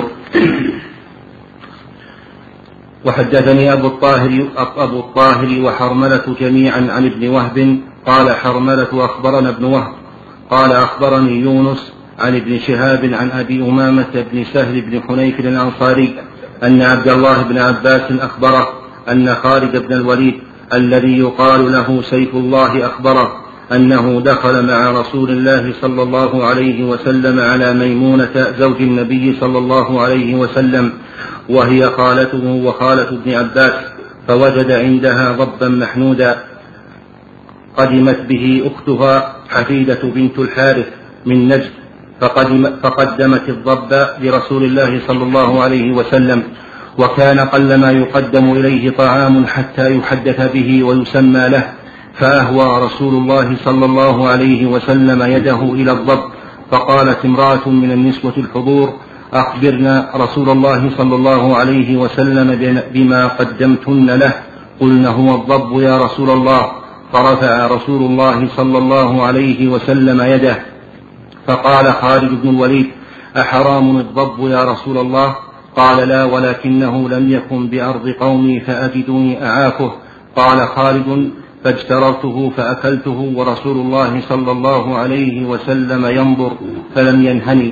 وحدثني أبو الطاهر, أبو الطاهر وحرملة جميعا عن ابن وهب قال حرملة أخبرنا ابن وهب قال أخبرني يونس عن ابن شهاب عن أبي أمامة بن سهل بن حنيف الأنصاري أن عبد الله بن عباس أخبره أن خالد بن الوليد الذي يقال له سيف الله أخبره أنه دخل مع رسول الله صلى الله عليه وسلم على ميمونة زوج النبي صلى الله عليه وسلم وهي خالته وخالة ابن عباس فوجد عندها ضبا محنودا قدمت به أختها حفيدة بنت الحارث من نجد فقدم فقدمت الضب لرسول الله صلى الله عليه وسلم وكان قلما يقدم إليه طعام حتى يحدث به ويسمى له فأهوى رسول الله صلى الله عليه وسلم يده إلى الضب فقالت امرأة من النسوة الحضور أخبرنا رسول الله صلى الله عليه وسلم بما قدمتن له. قلنا هو الضب يا رسول الله. فرفع رسول الله صلى الله عليه وسلم يده فقال خالد بن الوليد أحرام الضب يا رسول الله؟ قال لا ولكنه لم يكن بأرض قومي فأجدني أعافه. قال خالد فاجتررته فأكلته ورسول الله صلى الله عليه وسلم ينظر فلم ينهني.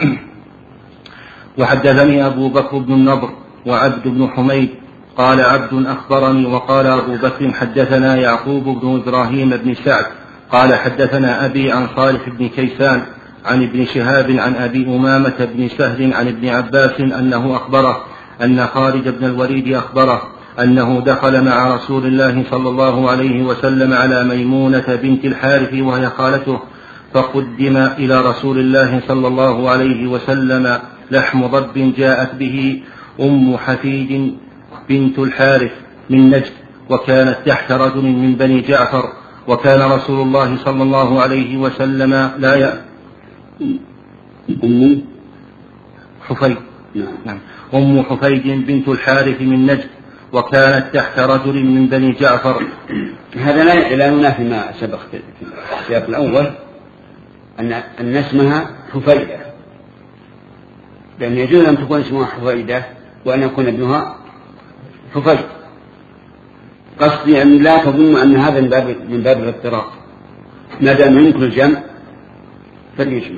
وحدثني أبو بكر بن النضر وعبد بن حميد قال عبد أخبرني وقال أبو بكر حدثنا يعقوب بن إبراهيم بن سعد قال حدثنا أبي عن صالح بن كيسان عن ابن شهاب عن أبي أمامة بن سهل عن ابن عباس أنه أخبره أن خالد بن الوليد أخبره أنه دخل مع رسول الله صلى الله عليه وسلم على ميمونة بنت الحارث وهي خالته فقدم إلى رسول الله صلى الله عليه وسلم لحم ضب جاءت به أم حفيد بنت الحارث من نجد وكانت تحت رجل من بني جعفر وكان رسول الله صلى الله عليه وسلم لا يأ أم حفيد نعم أم حفيد بنت الحارث من نجد وكانت تحت رجل من بني جعفر. هذا لا لا ينافي ما سبق في السياق الأول أن أن اسمها حفيدة لأن يجوز أن تكون اسمها حفيدة وأن يكون ابنها حفيد. قصدي أن لا تظن أن هذا من باب من باب الاضطراب ما دام يمكن الجمع فليجمع.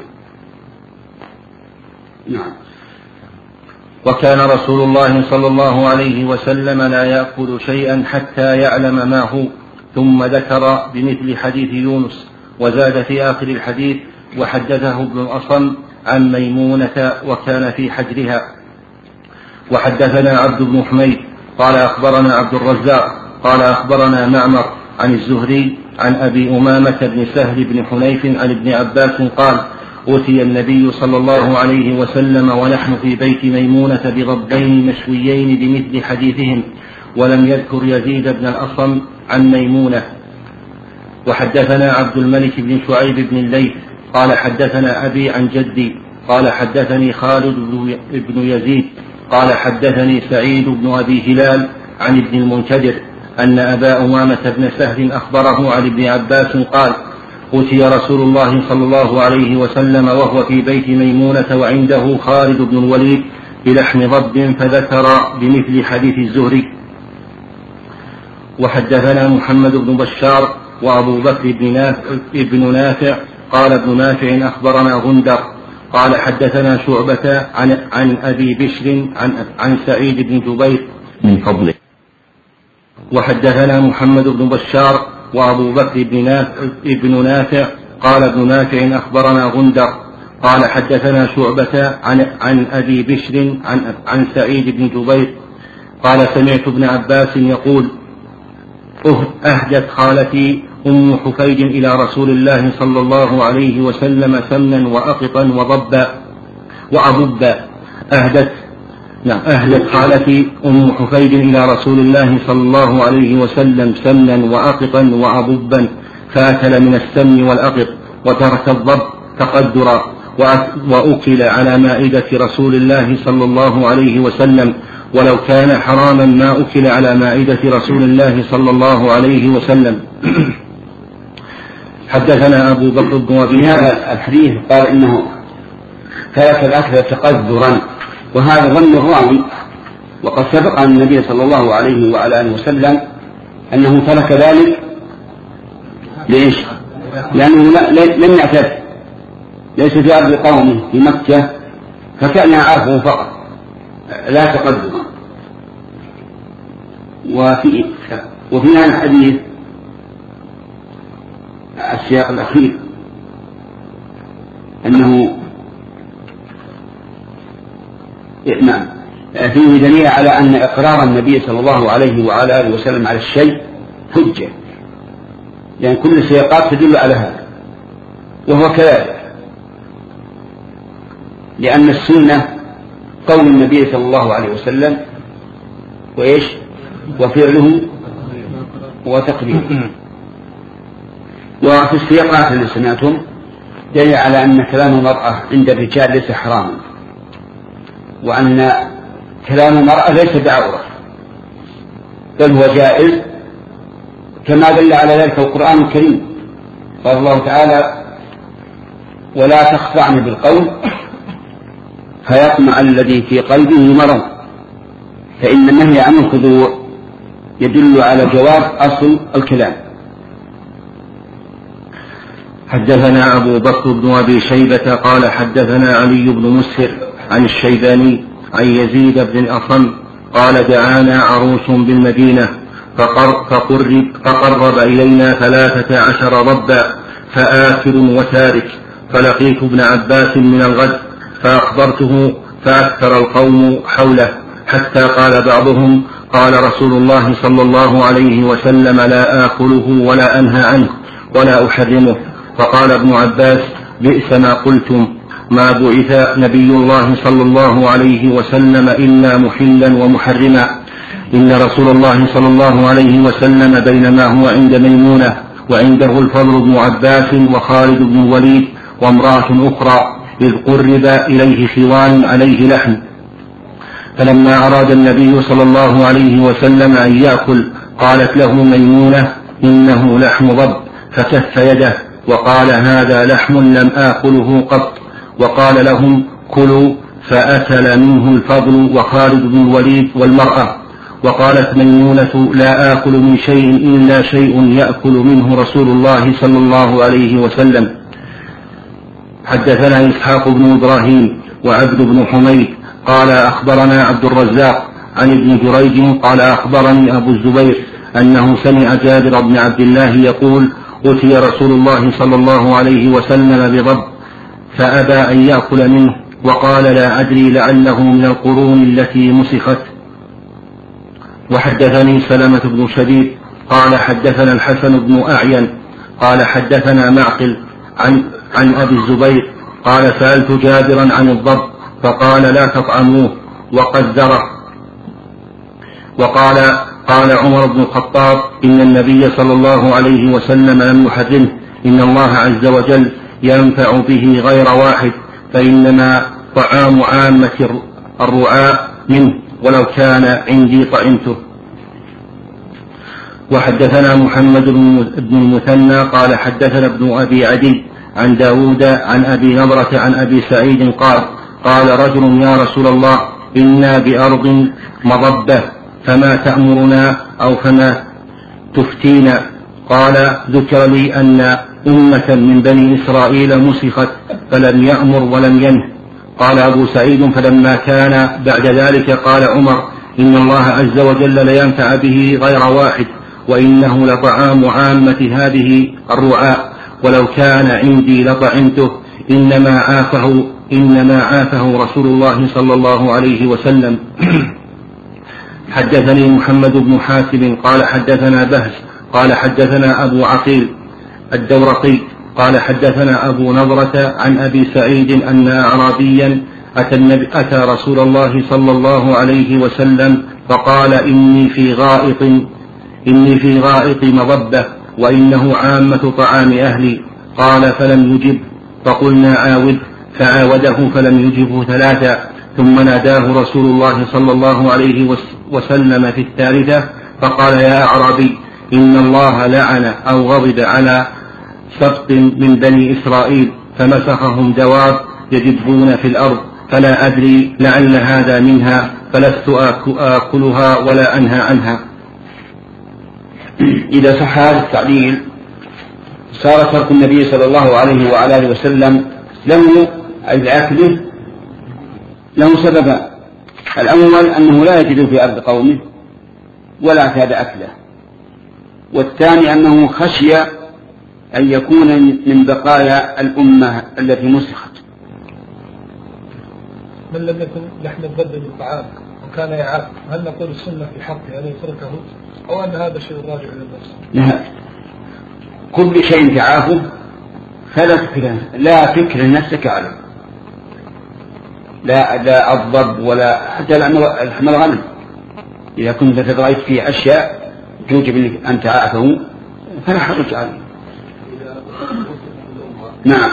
نعم. وكان رسول الله صلى الله عليه وسلم لا يأكل شيئا حتى يعلم ما هو ثم ذكر بمثل حديث يونس وزاد في آخر الحديث وحدثه ابن الأصم عن ميمونة وكان في حجرها. وحدثنا عبد بن حميد قال أخبرنا عبد الرزاق قال أخبرنا معمر عن الزهري عن أبي أمامة بن سهل بن حنيف عن ابن عباس قال أتي النبي صلى الله عليه وسلم ونحن في بيت ميمونة بضبين مشويين بمثل حديثهم ولم يذكر يزيد بن الأصم عن ميمونة. وحدثنا عبد الملك بن شعيب بن الليث قال حدثنا أبي عن جدي قال حدثني خالد بن يزيد قال حدثني سعيد بن أبي هلال عن ابن المنكدر أن أبا أمامة بن سهل أخبره عن ابن عباس قال أتي رسول الله صلى الله عليه وسلم وهو في بيت ميمونة وعنده خالد بن الوليد بلحم ضب فذكر بمثل حديث الزهري. وحدثنا محمد بن بشار وأبو بكر بن نافع, ابن نافع قال ابن نافع أخبرنا غندر قال حدثنا شعبة عن, عن أبي بشر عن, عن سعيد بن جبير من فضله. وحدثنا محمد بن بشار وأبو بكر بن نافع, ابن نافع قال ابن نافع أخبرنا غندر قال حدثنا شعبة عن, عن أبي بشر عن, عن سعيد بن جبير قال سمعت ابن عباس يقول أهدت خالتي أم حفيد إلى رسول الله صلى الله عليه وسلم سمنا وأقطا وضبا وأضبا أهدت نعم أهدت خالتي أم حفيد إلى رسول الله صلى الله عليه وسلم سمنا وأقطا وأضبا فأكل من السمن والأقط وترك الضب تقدرا وأكل على مائدة رسول الله صلى الله عليه وسلم، ولو كان حراما ما أكل على مائدة رسول الله صلى الله عليه وسلم. حدثنا أبو بكر بن أبي هذا الحديث قال إنه ترك الأكل تقدرا، وهذا ظن الراوي، وقد سبق عن النبي صلى الله عليه وعلى آله وسلم أنه ترك ذلك ليش؟ لأنه لم يعتد، ليس في أرض قومه في مكة، فكان عارفه فقط لا تقدم. وفي وفي هذا الحديث السياق الأخير أنه نعم فيه دليل على أن إقرار النبي صلى الله عليه وعلى آله وسلم على الشيء حجة، لأن كل السياقات تدل على هذا، وهو كذلك، لأن السنة قول النبي صلى الله عليه وسلم وإيش وفعله وتقريره. وفي السياقات اللي سمعتم دليل على أن كلام المرأة عند الرجال ليس حراما، وأن كلام المرأة ليس بعورة بل هو جائز، كما دل على ذلك القرآن الكريم. قال الله تعالى: ولا تخضعن بالقول فيطمع الذي في قلبه مرض، فإن النهي عن الخضوع يدل على جواز أصل الكلام. حدثنا أبو بكر بن أبي شيبة قال حدثنا علي بن مسهر عن الشيباني عن يزيد بن الأصم قال: دعانا عروس بالمدينة فقرب, فقرب إلينا ثلاثة عشر ربا فآكل وتارك، فلقيت ابن عباس من الغد فأخبرته فأكثر القوم حوله، حتى قال بعضهم: قال رسول الله صلى الله عليه وسلم: لا آكله ولا أنهى عنه ولا أحرمه. فقال ابن عباس: بئس ما قلتم، ما بعث نبي الله صلى الله عليه وسلم إلا محلا ومحرما، إن رسول الله صلى الله عليه وسلم بينما هو عند ميمونة وعنده الفضل بن عباس وخالد بن الوليد وامرأة أخرى، إذ قرب إليه خوان عليه لحم، فلما أراد النبي صلى الله عليه وسلم أن يأكل قالت له ميمونة: إنه لحم ضب، فكف يده وقال: هذا لحم لم آكله قط، وقال لهم: كلوا، فأكل منه الفضل وخالد بن الوليد والمرأة. وقالت ميمونة: لا آكل من شيء إلا شيء يأكل منه رسول الله صلى الله عليه وسلم. حدثنا إسحاق بن إبراهيم وعبد بن حميد قال أخبرنا عبد الرزاق عن ابن جريج قال أخبرني أبو الزبير أنه سمع جابر بن عبد الله يقول: أتي رسول الله صلى الله عليه وسلم بضب فأبى أن يأكل منه، وقال: لا أدري لعله من القرون التي مسخت. وحدثني سلمة بن شديد قال حدثنا الحسن بن أعين قال حدثنا معقل عن, عن أبي الزبير قال: سألت جابرا عن الضب فقال: لا تطعموه وقد ذره. وقال قال عمر بن الخطاب: إن النبي صلى الله عليه وسلم لم يحرمه، إن الله عز وجل ينفع به غير واحد، فإنما طعام عامة الرعاء منه، ولو كان عندي طعمته. وحدثنا محمد بن المثنى قال حدثنا ابن أبي عدي عن داود عن أبي نضرة عن أبي سعيد قال: قال رجل: يا رسول الله، إنا بأرض مضبة، فما تأمرنا أو فما تفتينا؟ قال: ذكر لي أن أمة من بني إسرائيل مسخت فلم يأمر ولم ينه. قال أبو سعيد: فلما كان بعد ذلك قال عمر: إن الله عز وجل لينفع به غير واحد، وإنه لطعام عامة هذه الرعاء، ولو كان عندي لطعمته، إنما عافه إنما عافه رسول الله صلى الله عليه وسلم. حدثني محمد بن حاتم قال حدثنا بهز قال حدثنا أبو عقيل الدورقي قال حدثنا أبو نضرة عن أبي سعيد أن أعرابيا أتى, النبي أتى رسول الله صلى الله عليه وسلم فقال إني في غائط إني في غائط مضبة وإنه عامة طعام أهلي. قال فلم يجب، فقلنا عاود، فعاوده فلم يجبه ثلاثا، ثم ناداه رسول الله صلى الله عليه وسلم في الثالثة فقال يا أعرابي إن الله لعن أو غضب على سبط من بني إسرائيل فمسخهم دواب يدبون في الأرض، فلا أدري لعل هذا منها، فلست آكلها ولا أنهى عنها. إذا صح هذا التعليل صار ترك النبي صلى الله عليه وعلى آله وسلم له أي أكله له سببا. الأول أنه لا يجد في أرض قومه ولا اعتاد أكله، والثاني أنه خشي أن يكون من بقايا الأمة التي مسخت. من لم يكن لحم البدن بالطعام وكان يعاف، هل نقول السنة في حقه أن يتركه أو أن هذا شيء راجع إلى النفس؟ لا، كل شيء تعافه فلا فكر لا فكر نفسك عليه، لا لا الضب ولا حتى لحم الغنم إذا كنت تترأيت في أشياء توجب أن تعافه فلا حرج عليه. نعم،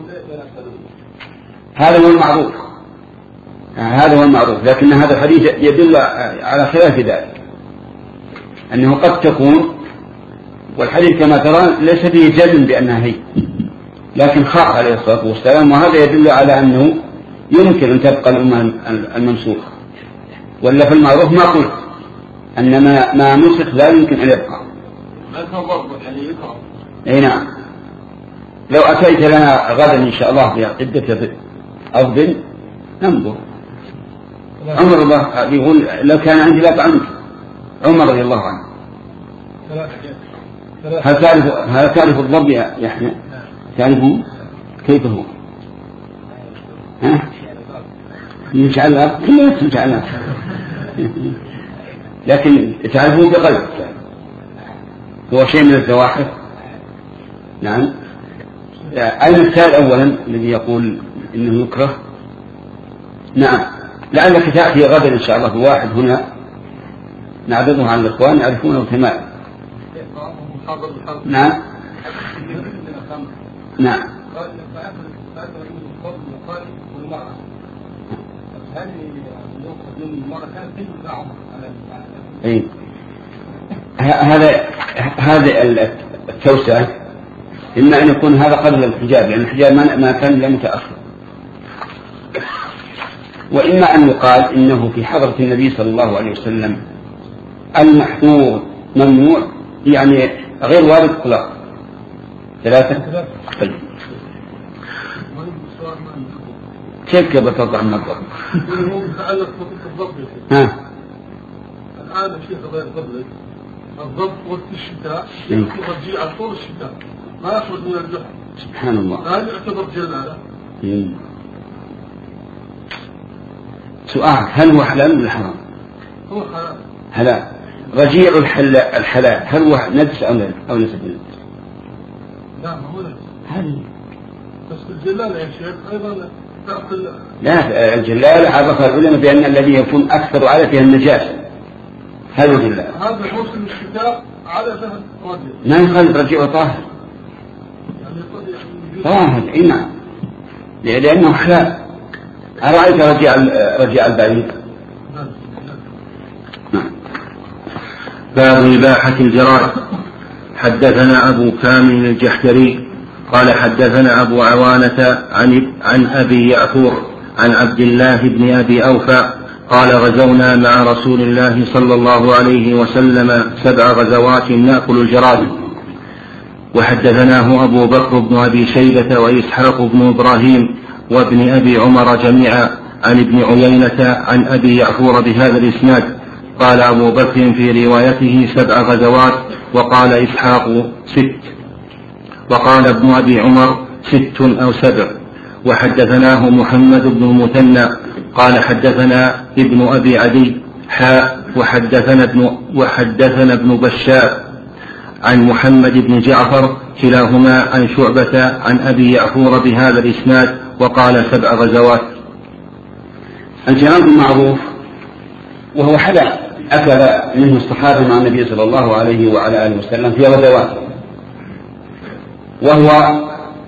هذا هو المعروف، هذا هو المعروف، لكن هذا الحديث يدل على خلاف ذلك، أنه قد تكون، والحديث كما ترى ليس فيه جزم بأنها هي، لكن خاف عليه الصلاة والسلام، وهذا يدل على أنه يمكن أن تبقى الأمة المنسوخة، ولا في المعروف ما قلت أن ما, ما نسخ لا يمكن أن يبقى. أي نعم، لو أتيت لنا غدا إن شاء الله في عدة أرض ننظر. عمر الله يقول لو كان عندي لا طعمت، عمر رضي الله عنه. هل تعرف هل تعرف الضب يا يحيى؟ تعرفه كيف هو؟ ها؟ يجعل الأرض كلها تجعلها، لكن تعرفه بقلب، هو شيء من الزواحف. نعم. أين السائل أولا الذي يقول إنه يكره؟ نعم، لعلك تأتي غدا إن شاء الله بواحد هنا نعرضه على الإخوان يعرفونه تماما. نعم نعم. أي هذا هذا التوسعة إما أن يكون هذا قبل الحجاب، لأن الحجاب ما كان إلا متأخر، وإما أن يقال إنه في حضرة النبي صلى الله عليه وسلم المحظور ممنوع، يعني غير وارد إطلاقا. ثلاثة. طيب كيف بتوضع من الضبط؟ ها الآن الشيخ غير ضبط الضبط وقت الشتاء يرجع على طول الشتاء ما يخرج من الجحر. سبحان الله. هذا يعتبر جلالة. سؤال: هل هو حلال ولا حرام؟ هو حلال. حلال. رجيع الحلال هل هو نجس أو لا أو ليس بنجس؟ نعم هو نجس. هل بس الجلالة يا شيخ أيضا تأكل. لا، الجلالة عرفها العلماء بأن الذي يكون أكثر عادته النجاسة. هل الجلالة هذا موسم الشتاء عادة رجع. ما يخالف رجيع وطاهر. طاهر اي نعم، لأنه حلال. أرأيت رجيع رجيع البعيد؟ نعم. باب إباحة الجراد. حدثنا أبو كامل الجحدري قال حدثنا أبو عوانة عن عن أبي يعفور عن عبد الله بن أبي أوفى قال غزونا مع رسول الله صلى الله عليه وسلم سبع غزوات نأكل الجراد. وحدثناه أبو بكر بن أبي شيبة وإسحاق بن إبراهيم وابن أبي عمر جميعا عن ابن عيينة عن أبي يعفور بهذا الإسناد. قال أبو بكر في روايته سبع غزوات، وقال إسحاق ست، وقال ابن أبي عمر ست أو سبع. وحدثناه محمد بن المثنى قال حدثنا ابن أبي عدي حاء وحدثنا ابن, وحدثنا ابن بشار عن محمد بن جعفر كلاهما عن شعبة عن أبي يعفور بهذا الإسناد وقال سبع غزوات. الجراد معروف وهو حدث أكل منه الصحابة مع النبي صلى الله عليه وعلى آله وسلم في غزوات، وهو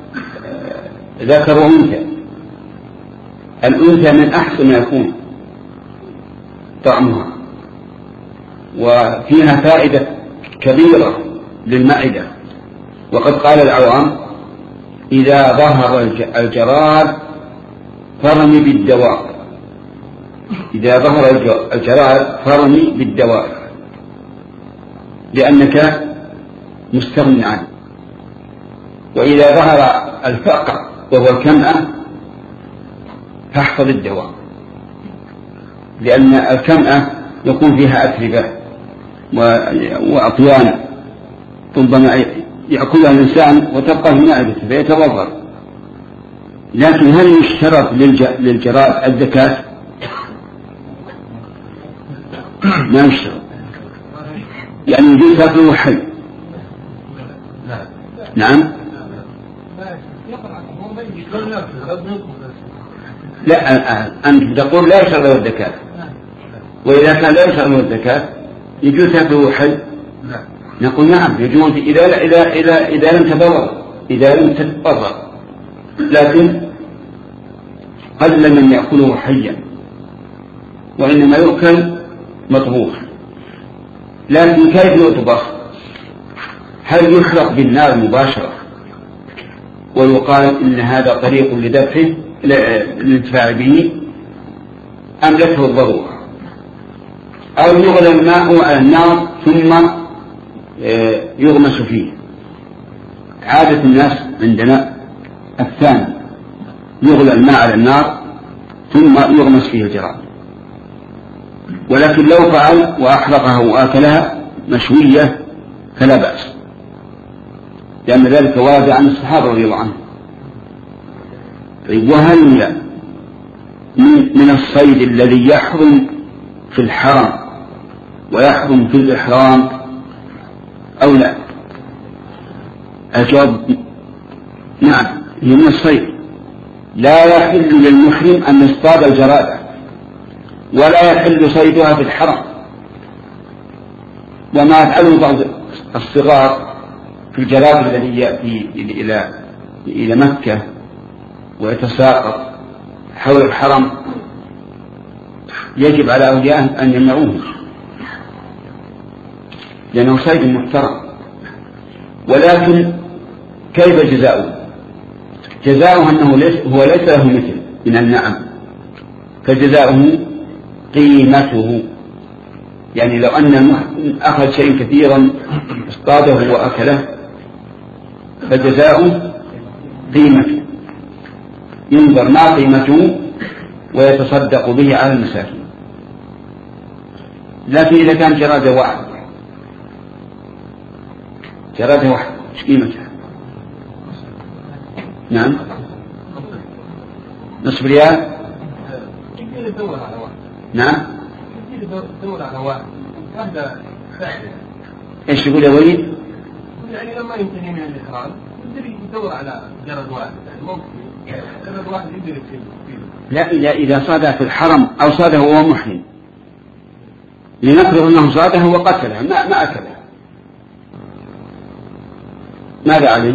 ذكر أنثى. الأنثى من أحسن ما يكون طعمها، وفيها فائدة كبيرة للمعدة. وقد قال العوام إذا ظهر الجراد فرمي بالدواء، إذا ظهر الجراد فرمي بالدواء لأنك مستغني عنه. وإذا ظهر الفقر وهو الكمأة فاحفظ الدواء، لأن الكمأة يكون فيها أتربة وأطيان ربما يأكلها الإنسان وتبقى في معدته فيتضرر. لكن هل يشترط للجراد الزكاة؟ ما يشترط، يعني يجوز تاكله حي. نعم. لا، أنت تقول لا يشترط له الزكاة، وإذا كان لا يشترط له الزكاة يجوز تاكله حي. نقول نعم يجوز إذا إذا إذا إذا لم تضرر، إذا لم تتضرر، لكن قل من يأكله حيا، وإنما يؤكل مطبوخ. لكن كيف يطبخ؟ هل يحرق بالنار مباشرة ويقال إن هذا طريق لذبحه للانتفاع به، أم لته الضرورة؟ أو يغلى الماء على النار ثم يغمس فيه؟ عادة الناس عندنا الثاني، يغلى الماء على النار ثم يغمس فيه الجراد. ولكن لو فعل وأحرقها وآكلها مشوية فلا بأس، لأن ذلك ورد عن الصحابة رضي الله عنهم. وهل من الصيد الذي يحرم في الحرم ويحرم في الإحرام أو لا؟ الجواب نعم، هي من الصيد. لا يحل للمحرم أن يصطاد الجرادة، ولا يحل صيدها في الحرم. وما يفعله بعض الصغار في الجراد الذي يأتي إلى إلى مكة ويتساقط حول الحرم يجب على أوليائه أن يمنعوه، لأنه صيد محترم. ولكن كيف جزاؤه؟ جزاؤه أنه ليس هو ليس له مثل من النعم، فجزاؤه قيمته. يعني لو أن أخذ شيء كثيرا اصطاده وأكله فجزاؤه قيمته، ينظر ما قيمته ويتصدق به على المساكين. لكن إذا كان جرادة واحد جرادة واحد ايش قيمتها؟ نعم، نصف ريال. نعم، ايش يقول يا وليد؟ يعني لما ينتهي من الإحرام يقدر يدور على جرد واحد، يعني ممكن جرد واحد يقدر يكسب. لا، إذا إذا صاده في الحرم أو صاده وهو محرم، لنفرض أنه صاده وقتله ما ما أكله، ماذا عليه؟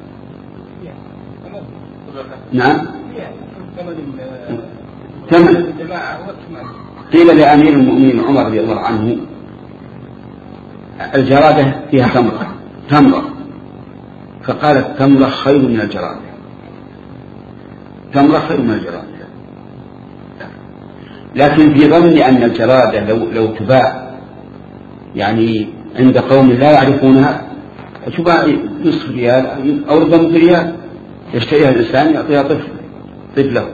نعم، ثمن. قيل لأمير المؤمنين عمر رضي الله عنه الجرادة فيها تمرة تمرة فقال التمرة خير من الجرادة، تمرة خير من الجرادة. لكن في ظن أن الجرادة لو, لو تباع يعني عند قوم لا يعرفونها تباع نصف ريال أو ربما ريال يشتريها الإنسان يعطيها طفل طفله.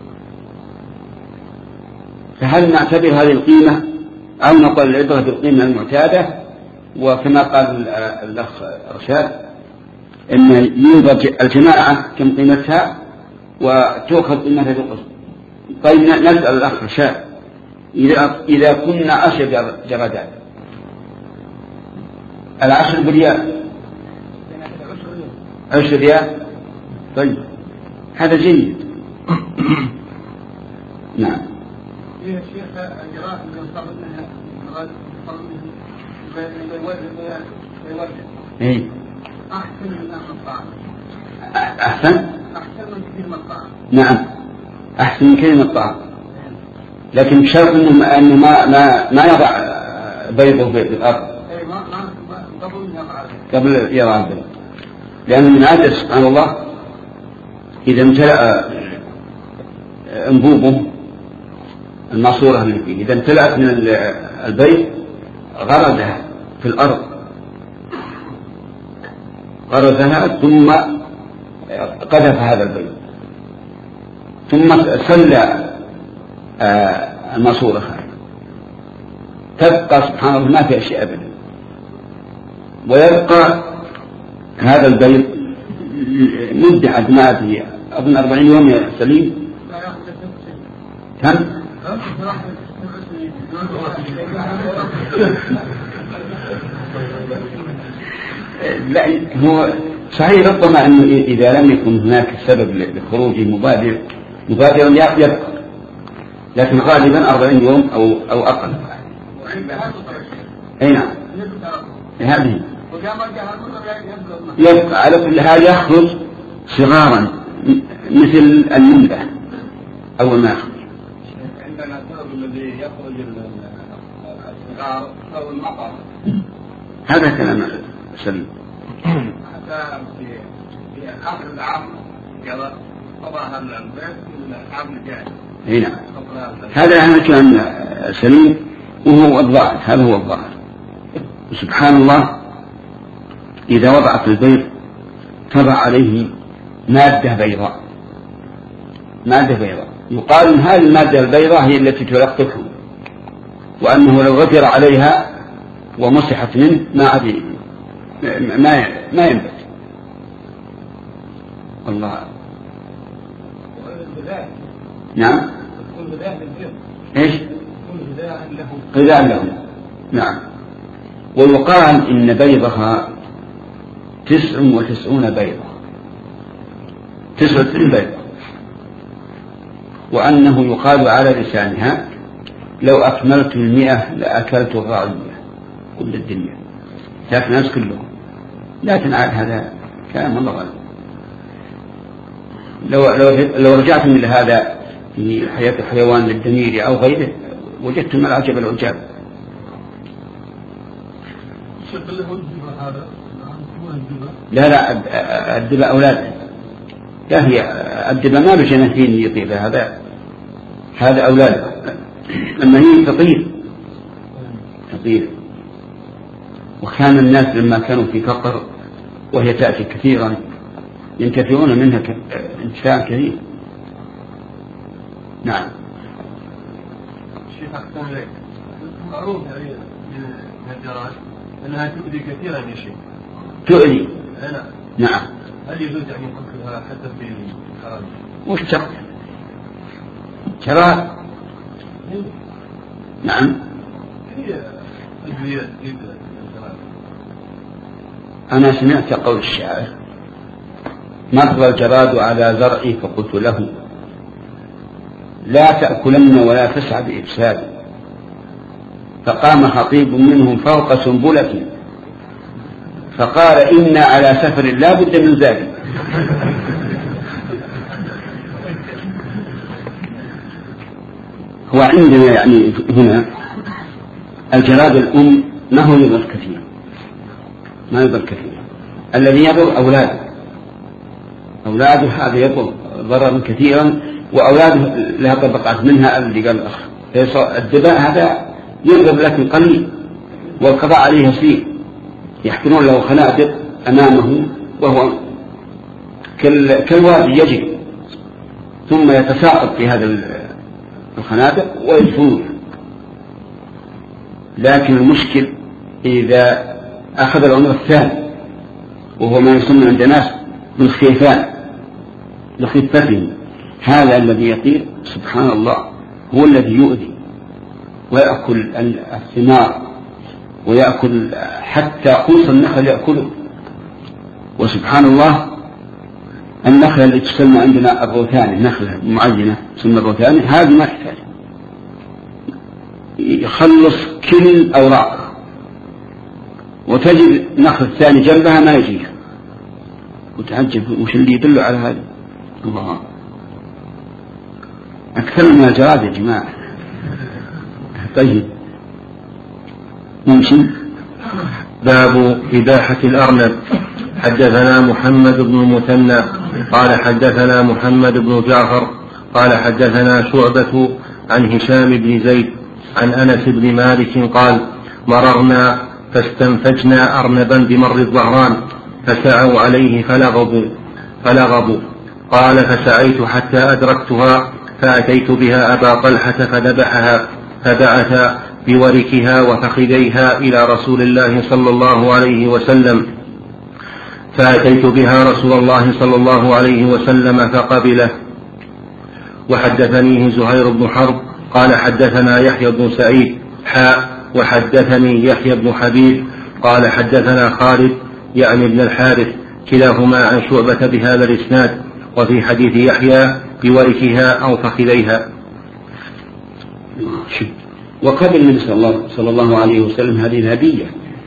فهل نعتبر هذه القيمة أو نقول العبرة بالقيمة المعتادة؟ وكما قال الأخ رشاد أن ينظر الجماعة كم قيمتها وتأخذ قيمتها بالقسط. طيب نسأل الأخ رشاد إذا إذا كنا عشر جرادات العشر بريال، عشر ريال. طيب هذا جيد. نعم. يا شيخ الجراح اللي يصاب منها غد يصاب منها يوجه إيه أحسن من الطعام. أحسن أحسن من كثير من الطعام. نعم أحسن من كثير من الطعام، لكن بشرط إنه إنه ما ما ما يضع بيضه في الأرض إيه ما ما قبل يضع قبل يضع البيض، لأن من عادة سبحان الله إذا امتلأ أنبوبه الماسورة اللي فيه إذا امتلأت من البيض غرزها في الأرض، غرزها ثم قذف هذا البيض ثم سلى الماسورة تبقى سبحان الله ما في أشياء أبدا، ويبقى هذا البيض مدة عد ما في أظن أربعين يوم يا سليم. كم؟ لا هو صحيح ربما أنه إذا لم يكن هناك سبب لخروجه مبادر مبادرا يبقى، لكن غالبا أربعين يوم أو أو أقل. أي نعم هذه يبقى على كل حال يخرج صغارا مثل المنبه أول ما يخرج. عندنا السبب الذي يخرج الصغار أو المطر. هذا كلام سليم. حتى في في آخر العام قال طبعا البيت من العام الجاي. أي نعم هذا أنا كلام سليم وهو الظاهر، هذا هو الظاهر. سبحان الله إذا وضعت البيض تضع عليه مادة بيضاء، مادة بيضاء يقال إن هذه المادة البيضاء هي التي تلقفه، وأنه لو غفر عليها ومسحت منه ما عاد ما ما ينبت. الله نعم ايش غذاء لهم. نعم ويقال إن بيضها تسع وتسعون بيضة، تسع وتسعين بيضة، وأنه يقال على لسانها لو أكملت المئة لأكلت الرعية كل الدنيا، لكن الناس كلهم. لكن عاد هذا كلام الله غالب. لو لو لو رجعتم إلى هذا في حياة الحيوان للدمير أو غيره وجدتم العجب العجاب. لا لا الدبا أولاد، لا هي الدبا ما بجناحين يطير هذا، هذا أولاد لما هي تطير تطير. وكان الناس لما كانوا في فقر وهي تأتي كثيرا ينتفعون منها انتفاع كثير. نعم. الشيخ أحسن لك معروف يعني من الجراد أنها تؤذي كثيرا يا شيخ. تؤذي؟ نعم. نعم. هل يجوز أن ينقذها حتى في الحرام؟ وش شرط؟ شرط. نعم. هي أدوية جدا. أنا سمعت قول الشاعر مر الجراد على زرعي فقلت له لا تأكلن ولا تسعى بإفساد، فقام خطيب منهم فوق سنبلة فقال إنا على سفر لا بد من ذلك. هو عندنا يعني هنا الجراد الأم ما هو يضر كثير، ما يضر كثير، الذي يضر أولاده، أولاده هذا يضر ضررا كثيرا، وأولاده لها طبقات منها اللي قال الأخ الدباء هذا يضرب لكن قليل والقضاء عليه يسير، يحفرون له خنادق أمامه وهو كالوادي يجري ثم يتساقط في هذا الخنادق ويدفنون. لكن المشكل إذا أخذ العمر الثاني وهو ما يسمى عند الناس بالخيفان لخفتهم، هذا الذي يطير سبحان الله هو الذي يؤذي ويأكل الثمار ويأكل حتى قوس النخل يأكله. وسبحان الله النخلة اللي تسمى عندنا الروثاني، نخلة معينة تسمى الروثاني، هذه ما تحتاج، يخلص كل الأوراق، وتجد نخلة ثاني جنبها ما يجيها، وتعجب وش اللي يدل على هذا؟ الله أكثر من الجراد يا جماعة. طيب ممكن. باب إباحة الأرنب. حدثنا محمد بن المثنى قال حدثنا محمد بن جعفر قال حدثنا شعبة عن هشام بن زيد عن أنس بن مالك قال مررنا فاستنفجنا أرنبا بمر الظهران فسعوا عليه فلغبوا, فلغبوا قال فسعيت حتى أدركتها فأتيت بها أبا طلحة فذبحها فبعث بوركها وفخذيها إلى رسول الله صلى الله عليه وسلم فأتيت بها رسول الله صلى الله عليه وسلم فقبله. وحدثنيه زهير بن حرب قال حدثنا يحيى بن سعيد حاء وحدثني يحيى بن حبيب قال حدثنا خالد يعني بن الحارث كلاهما عن شعبة بهذا الإسناد، وفي حديث يحيى بوركها أو فخذيها. وقبل النبي صلى الله عليه وسلم هذه الهدية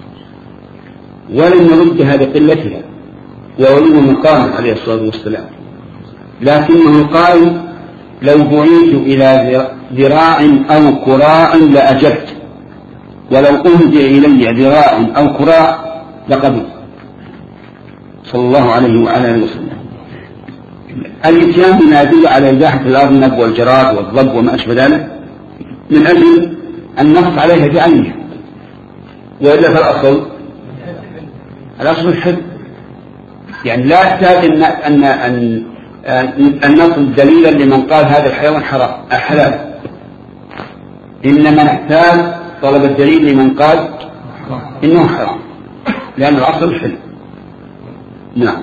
ولم يردها بقلتها وولو مقام عليه الصلاة والسلام، لكنه قال لو بعيت إلى ذراع أو كراع لأجبت، ولو أهدي إلي ذراع أو كراع لقبل صلى الله عليه وعلى آله وسلم. الاتيان بما يدل على إباحة الأرنب والجراد والضب وما أشبه ذلك من أجل النص عليها بعينها، وإلا فالأصل الأصل الحل، يعني لا يحتاج أن أن أن نطلب دليلا لمن قال هذا الحيوان حرام حلال، إنما نحتاج طلب الدليل لمن قال إنه حرام، لأن الأصل الحل. نعم.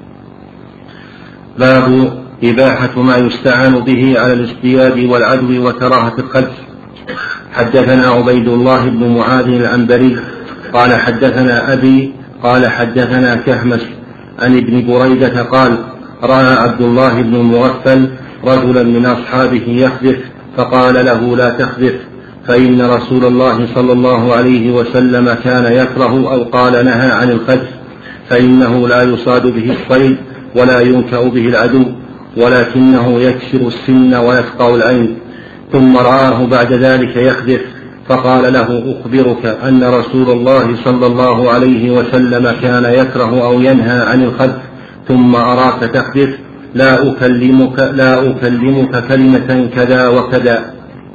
باب إباحة ما يستعان به على الاصطياد والعدو وكراهة القذف. حدثنا عبيد الله بن معاذ العنبري قال حدثنا أبي قال حدثنا كهمس عن ابن بريدة قال رأى عبد الله بن المغفل رجلا من أصحابه يخذف فقال له لا تخذف، فإن رسول الله صلى الله عليه وسلم كان يكره أو قال نهى عن الخذف، فإنه لا يصاد به الصيد ولا ينكأ به العدو، ولكنه يكسر السن ويفقع العين. ثم رآه بعد ذلك يخذف فقال له أخبرك أن رسول الله صلى الله عليه وسلم كان يكره أو ينهى عن الخذف ثم أراك تخذف، لا أكلمك, لا أكلمك كلمة كذا وكذا.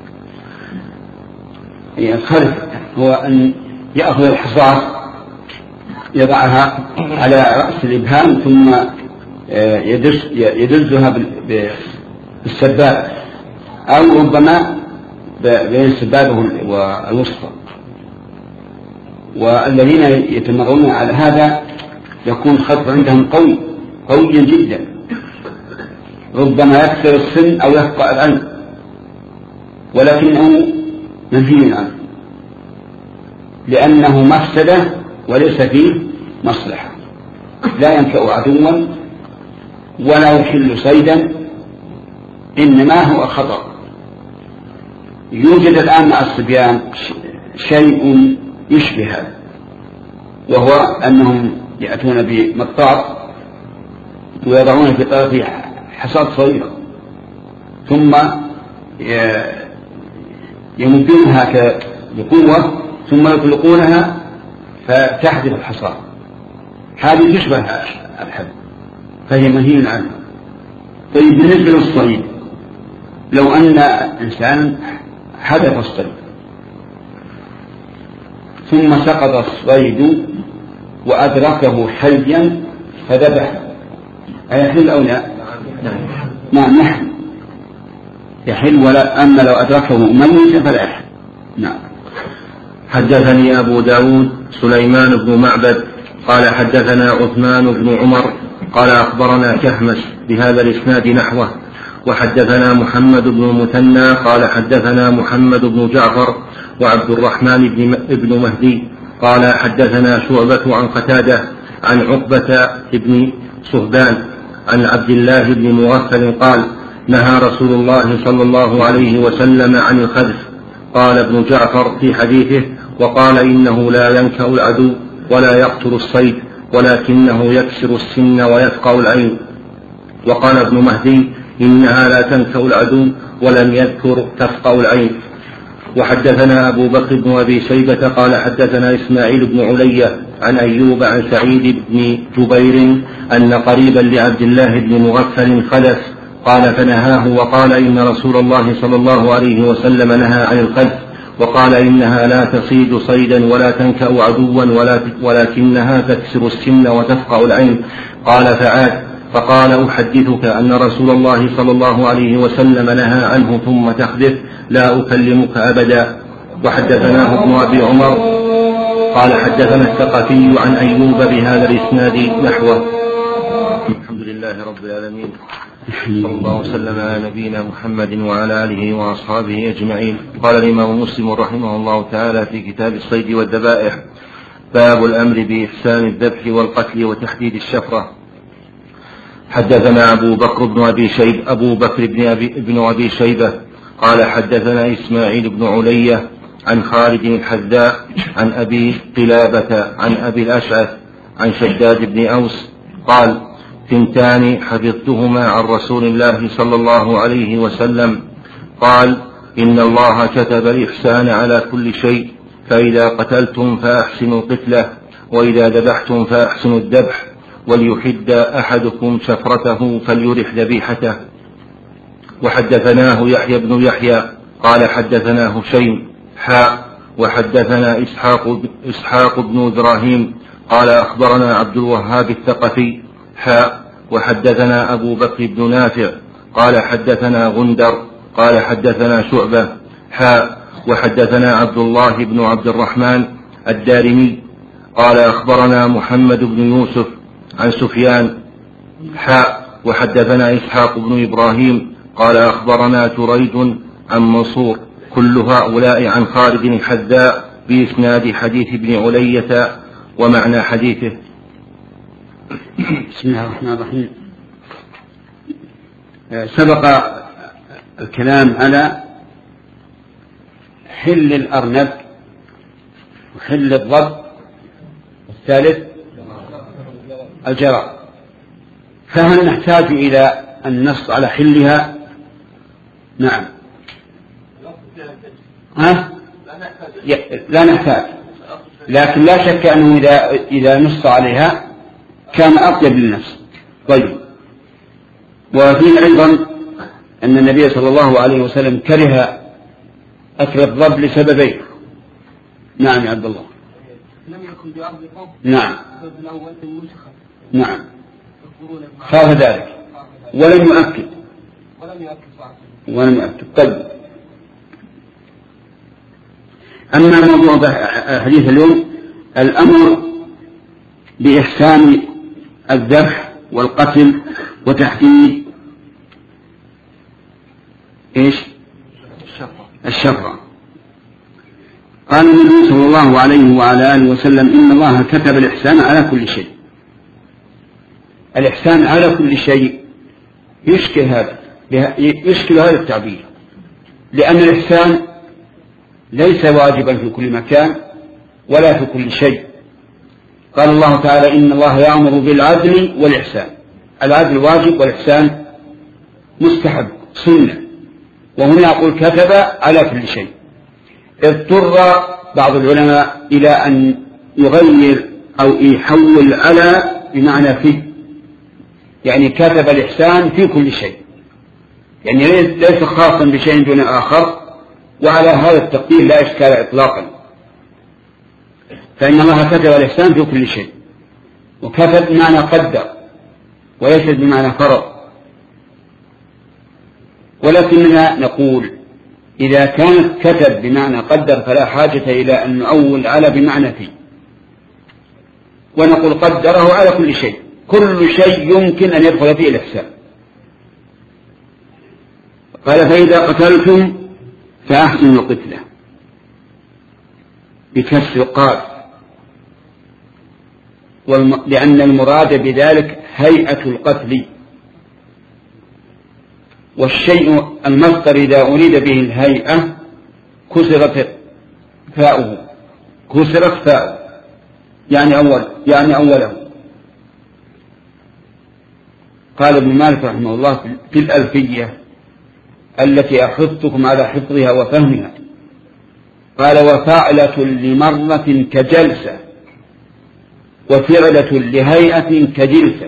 الخذف هو أن يأخذ الحصاة يضعها على رأس الإبهام ثم يدز يدزها بالسبابة أو ربما بين السبابة والوسطى، والذين يتمرون على هذا يكون الخطر عندهم قوي قويا جدا، ربما يكسر السن أو يفقع العين، ولكنه منهي عنه لأنه مفسدة وليس فيه مصلحة، لا ينفع عدوا ولا يحل صيدا، إنما هو خطر. يوجد الآن مع الصبيان شيء يشبه هذا، وهو أنهم يأتون بمطاط ويضعون في طرف حصاد صغيرة ثم يمدونها بقوة ثم يطلقونها فتحدث الحصاد، هذه تشبه الحد فهي منهي عنها. طيب بالنسبة للصيد، لو أن إنسان حدث الصيد ثم سقط الصيد وأدركه حيا فذبح، أيحل أو لا؟ نعم نحن يحل، ولا أما لو أدركه ميتا فلا يحل. نعم. حدثني أبو داود سليمان بن معبد قال حدثنا عثمان بن عمر قال أخبرنا كهمس بهذا الإسناد نحوه. وحدثنا محمد بن المثنى قال حدثنا محمد بن جعفر وعبد الرحمن بن مهدي قال حدثنا شعبة عن قتادة عن عقبة بن صهبان عن عبد الله بن مغفل قال نهى رسول الله صلى الله عليه وسلم عن الخذف. قال ابن جعفر في حديثه وقال إنه لا ينكأ العدو ولا يقتل الصيد ولكنه يكسر السن ويفقع العين. وقال ابن مهدي إنها لا تنكأ العدو ولم يذكر تفقع العين. وحدثنا أبو بكر بن أبي شيبة قال حدثنا إسماعيل بن علية عن أيوب عن سعيد بن جبير أن قريبا لعبد الله بن مغفل خلف قال فنهاه وقال إن رسول الله صلى الله عليه وسلم نهى عن الخلف وقال إنها لا تصيد صيدا ولا تنكأ عدوا ولكنها تكسر السن وتفقع العين. قال فعاد فقال أحدثك أن رسول الله صلى الله عليه وسلم نهى عنه ثم تخذف لا أكلمك أبدا. وحدثناه ابن أبي عمر قال حدثنا الثقفي عن أيوب بهذا الإسناد نحوه. الحمد لله رب العالمين صلى الله وسلم على نبينا محمد وعلى آله وأصحابه أجمعين. قال الإمام مسلم رحمه الله تعالى في كتاب الصيد والذبائح باب الأمر بإحسان الذبح والقتل وتحديد الشفرة. حدثنا أبو بكر بن أبي شيب أبو بكر بن أبي, بن أبي شيبة قال حدثنا إسماعيل بن علية عن خالد الحذاء عن أبي قلابة عن أبي الأشعث عن شداد بن أوس قال ثنتان حفظتهما عن رسول الله صلى الله عليه وسلم قال إن الله كتب الإحسان على كل شيء فإذا قتلتم فأحسنوا القتلة وإذا ذبحتم فأحسنوا الذبح وليحد أحدكم شفرته فليرح ذبيحته. وحدثناه يحيى بن يحيى قال حدثنا هشيم حاء وحدثنا إسحاق, إسحاق بن إبراهيم قال أخبرنا عبد الوهاب الثقفي حاء وحدثنا أبو بكر بن نافع قال حدثنا غندر قال حدثنا شعبة حاء وحدثنا عبد الله بن عبد الرحمن الدارمي قال أخبرنا محمد بن يوسف عن سفيان حاء وحدثنا إسحاق بن إبراهيم قال أخبرنا تريد عن منصور كل هؤلاء عن خالد الحذاء بإسناد حديث ابن علية ومعنى حديثه. بسم الله الرحمن الرحيم. سبق الكلام على حل الأرنب وحل الضب والثالث الجراد. فهل نحتاج إلى النص على حلها؟ نعم. ها؟ لا نحتاج، لكن لا شك أنه إذا, إذا نص عليها كان أطيب للنفس. طيب. وفيه أيضا أن النبي صلى الله عليه وسلم كره أكل الضب لسببين. نعم يا عبد الله. لم يكن بأرض قوم. نعم. نعم. خاف ذلك ولم يؤكد. ولم يؤكد ولم يؤكد. طيب. أما موضوع حديث اليوم الأمر بإحسان الذبح والقتل وتحديد إيش؟ الشفرة. قال النبي صلى الله عليه وعلى آله وسلم إن الله كتب الإحسان على كل شيء. الإحسان على كل شيء يشكل هذا يشكل هذا التعبير، لأن الإحسان ليس واجبا في كل مكان ولا في كل شيء. قال الله تعالى إن الله يأمر بالعدل والإحسان. العدل واجب والإحسان مستحب سنة، وهنا يقول كتب على كل شيء. اضطر بعض العلماء إلى أن يغير أو يحول على بمعنى في، يعني كتب الإحسان في كل شيء، يعني ليس خاصا بشيء دون آخر، وعلى هذا التقدير لا إشكال إطلاقا. فإن الله كتب الإحسان في كل شيء، وكتب بمعنى قدر وليس بمعنى فرض. ولكننا نقول إذا كانت كتب بمعنى قدر فلا حاجة إلى أن نؤول على بمعنى في، ونقول قدره على كل شيء. كل شيء يمكن أن يدخل فيه الإحسان. قال فإذا قتلتم فأحسنوا القتلة بكسر القاف لأن المراد بذلك هيئة القتل، والشيء المصدر إذا أريد به الهيئة كسرت فاؤه كسرت فاؤه يعني أول يعني أوله. قال ابن مالك رحمه الله في الألفية التي أحثكم على حفظها وفهمها، قال وفعلة لمرة كجلسة وفعلة لهيئة كجلسة.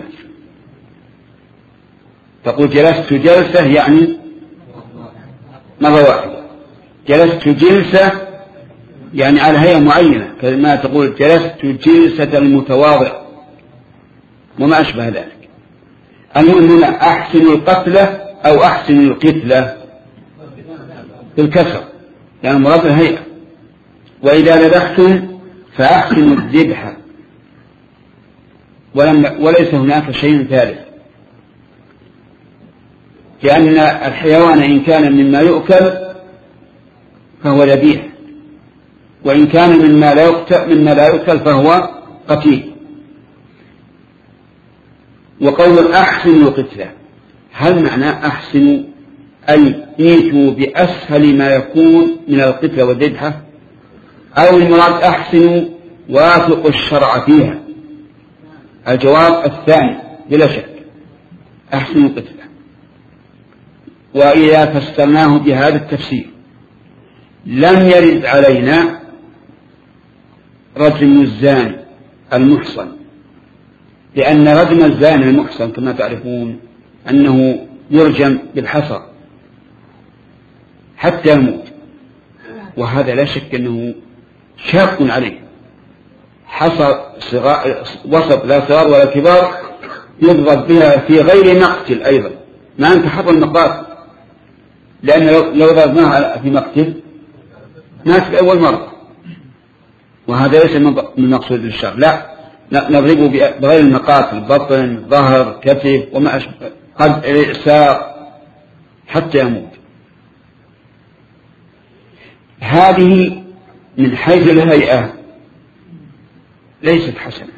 تقول جلست جلسة يعني مرة واحدة، جلست جلسة يعني على هيئة معينة، كما تقول جلست جلسة المتواضع وما أشبه ذلك. المهم هنا أحسن القتلة أو أحسن القتلة بالكسر يعني مراد الهيئة. وإذا ذبحتم فأحسنوا الذبح، وليس هناك شيء ثالث، لأن الحيوان إن كان مما يؤكل فهو ذبيح، وإن كان مما لا يؤكل مما لا يؤكل فهو قتيل. وقول أحسن القتلة هل معنى أحسن أي ايتوا بأسهل ما يكون من القتلة والذبحة، أو المراد أحسن وافقوا الشرع فيها؟ الجواب الثاني بلا شك، أحسن القتلة. وإذا فسرناه بهذا التفسير لم يرد علينا رجم الزاني المحصن، لأن رجم الزاني المحصن كما تعرفون أنه يرجم بالحصى حتى يموت، وهذا لا شك أنه شاق عليه، حصى وسط لا صغار ولا كبار يضرب بها في غير مقتل أيضا، ما أنت حط المقاتل، لأن لو ضربناها في مقتل مات في أول مرة، وهذا ليس من مقصود الشر. لا نضربه بغير المقاتل، بطن ظهر كتف وما أشبه قد إعسار حتى يموت. هذه من حيث الهيئة ليست حسنة،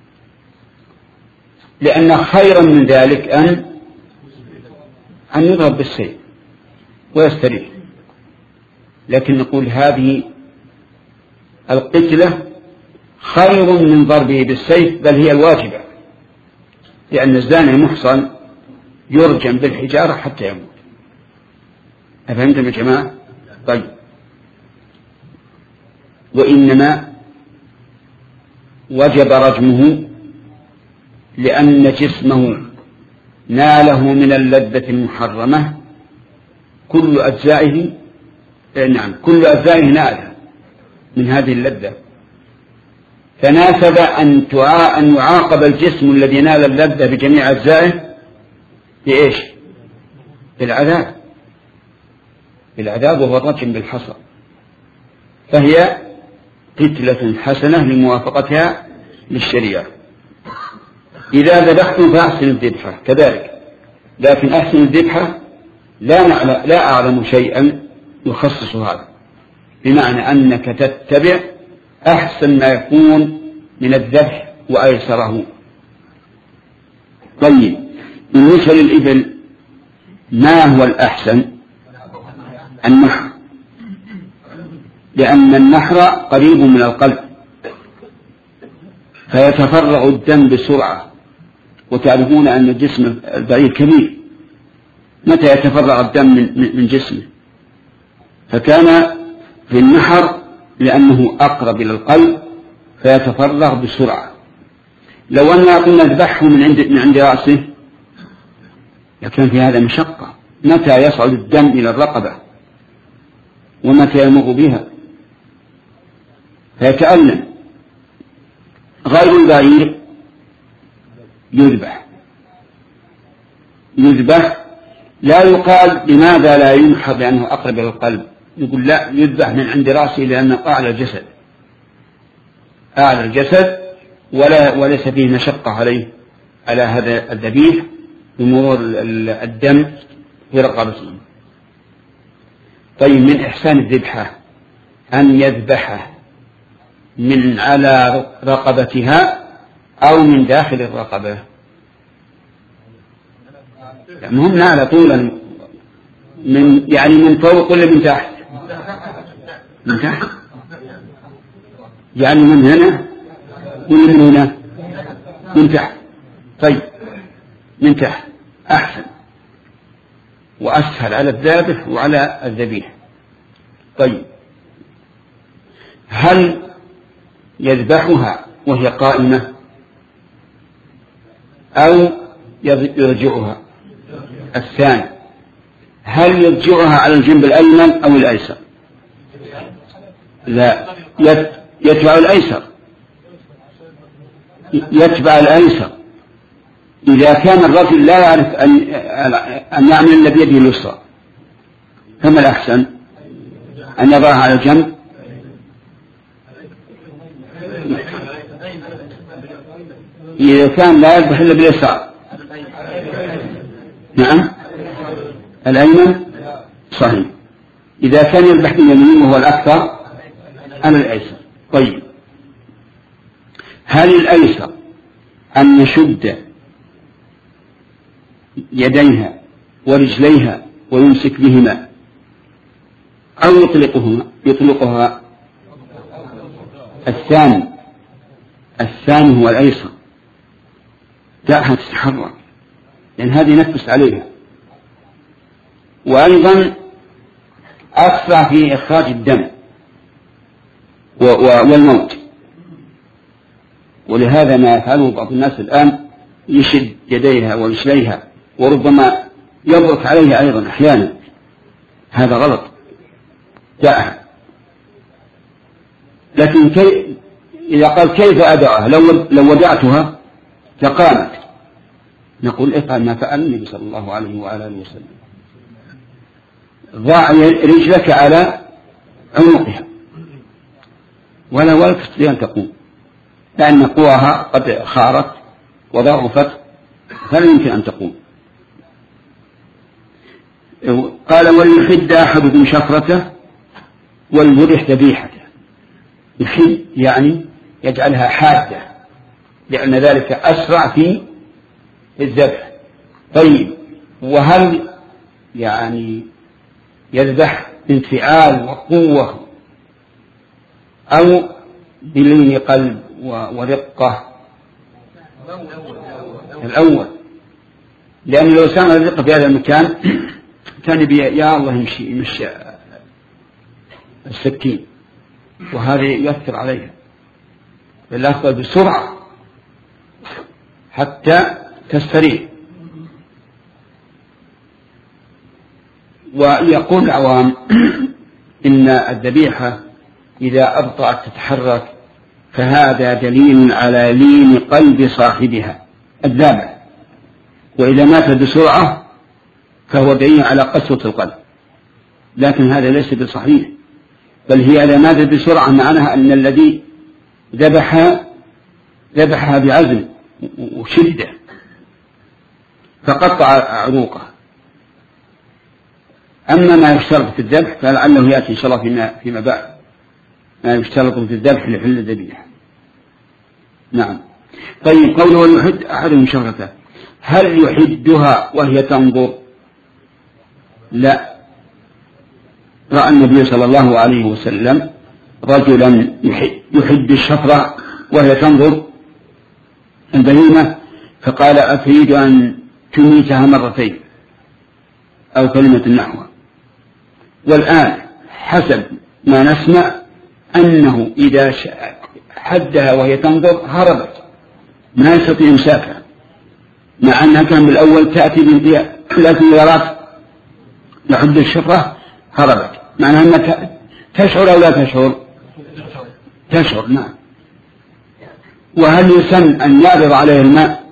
لأن خيرا من ذلك أن أن يضرب بالسيف ويستريح. لكن نقول هذه القتلة خير من ضربه بالسيف، بل هي الواجبة، لأن الزاني المحصن يرجم بالحجارة حتى يموت. أفهمتم يا جماعة؟ طيب. وإنما وجب رجمه لأن جسمه ناله من اللذة المحرمة كل أجزائه، نعم كل أجزائه نالها من هذه اللذة، فناسب أن أن يعاقب الجسم الذي نال اللذة بجميع أجزائه بإيش؟ بالعذاب، بالعذاب وهو الرجم بالحصى. فهي قتلة حسنة لموافقتها للشريعة. إذا ذبحتم فأحسن الذبحة كذلك، لكن أحسن الذبحة لا نعلم لا أعلم شيئا يخصص هذا، بمعنى أنك تتبع أحسن ما يكون من الذبح وأيسره. طيب، بالنسبة للإبل ما هو الأحسن؟ النحر، لأن النحر قريب من القلب فيتفرغ الدم بسرعة، وتعرفون أن الجسم البعير كبير، متى يتفرغ الدم من جسمه؟ فكان في النحر لأنه أقرب إلى القلب فيتفرغ بسرعة. لو أننا قلنا نذبحه من عند من عند رأسه لكن في هذا مشقة، متى يصعد الدم إلى الرقبة ومتى يمر بها فيتألم. غير البعير يذبح يذبح لا يقال لماذا لا ينحر لأنه أقرب إلى القلب، يقول لا يذبح من عند رأسه لأنه أعلى الجسد أعلى الجسد ولا وليس فيه مشقة عليه على هذا الذبيح بمرور الدم في رقبته. طيب، من إحسان الذبحة أن يذبحه من على رقبتها أو من داخل الرقبة. المهم نعلى طولا من يعني من فوق ولا من تحت؟ من تحت، يعني من هنا ولا من هنا؟ من تحت. طيب من تحت أحسن وأسهل على الذابح وعلى الذبيح. طيب هل يذبحها وهي قائمة أو يرجعها؟ الثاني. هل يرجعها على الجنب الأيمن أو الأيسر؟ لا، يتبع الأيسر، يتبع الأيسر إذا كان الرجل لا يعرف أن يعمل إلا بيده اليسرى، فما الأحسن؟ أن يضعها على الجنب إذا كان لا يذبح إلا باليسار. نعم الأيمن صحيح. إذا كان يذبح باليمين وهو الأكثر على الأيسر. طيب هل الأيسر أن يشد يديها ورجليها ويمسك بهما أو يطلقهما يطلقها؟ الثاني. الثاني هو الأيسر، دعها تتحرك لأن هذه نفس عليها، وأيضا أسرع في إخراج الدم والموت. ولهذا ما يفعله بعض الناس الآن يشد يديها ورجليها وربما يبرك عليها أيضا أحيانا، هذا غلط، دعها. لكن كي إذا قال كيف أدعها؟ لو, لو ودعتها فقامت نقول افعل ما فعل النبي صلى الله عليه وعلى آله وسلم، ضع رجلك على عنقها ولا ولا تستطيع أن تقوم، لأن قواها قد خارت وضعفت فلا يمكن أن تقوم. قال وليحد أحدكم شفرته وليرح ذبيحته. يحد يعني يجعلها حادة لأن ذلك أسرع في الذبح. طيب وهل يعني يذبح بانفعال وقوة أو بلين قلب ورقة؟ الأول، لأن لو سامع الرقة في هذا المكان كان يبي يا الله يمشي يمشي السكين، وهذا يؤثر عليها، فالأفضل بسرعة حتى تستريح. ويقول العوام إن الذبيحة إذا أبطأت تتحرك فهذا دليل على لين قلب صاحبها الذابح، وإذا ماتت بسرعة فهو دليل على قسوة القلب، لكن هذا ليس بصحيح، بل هي إذا ماتت بسرعة معناها أن الذي ذبحها ذبحها بعزم وشدة فقطع عنقها. أما ما يشترط في الذبح فلعله يأتي إن شاء الله فيما, فيما بعد ما يشترط في الذبح لحل الذبيحة. نعم. طيب قوله وليحد أحدهم شفرته، هل يحدها وهي تنظر؟ لا، رأى النبي صلى الله عليه وسلم رجلا يحد الشفرة وهي تنظر البهيمة فقال أتريد أن تميتها مرتين أو كلمة نحوها. والآن حسب ما نسمع أنه إذا حدها وهي تنظر هربت، ما يستطيع إمساكها، مع أنها كان بالأول تأتي بانتهاء، لكن إذا رأت يحد الشفرة هربت، معناها أنها تشعر أو لا تشعر؟ تشعر. نعم. وهل يسن أن يعرض عليه الماء؟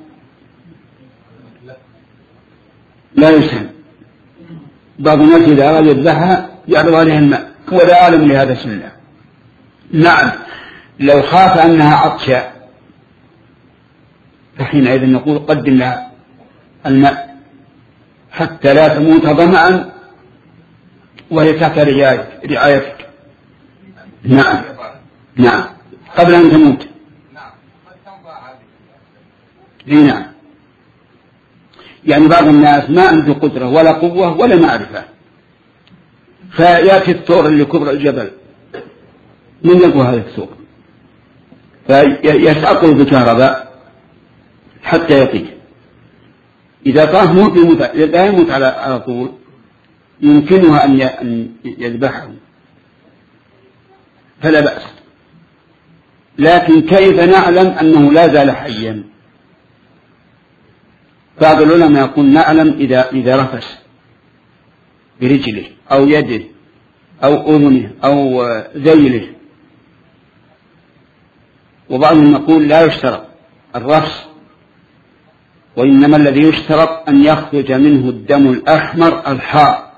لا يسن. بعض الناس إذا أراد يذبحها يعرض عليه الماء ولا أعلم لهذا سنة. نعم، لو خاف أنها عطشة فحينئذ نقول قدم لها الماء حتى لا تموت ظمأ وهي تحت رعايتك. نعم نعم، قبل أن تموت. نعم. يعني بعض الناس ما عنده قدرة ولا قوة ولا معرفة، فيأتي الثور اللي كبر الجبل، من يقوى هذا الثور؟ فيسعقه بكهرباء حتى يطير. إذا طاه موت لا يموت على طول، يمكنها أن يذبحه فلا بأس. لكن كيف نعلم أنه لا زال حيا؟ بعض العلماء يقول نعلم إذا إذا رفس برجله أو يده أو أذنه أو ذيله. وبعضهم يقول لا يشترط الرفس، وإنما الذي يشترط أن يخرج منه الدم الأحمر الحار،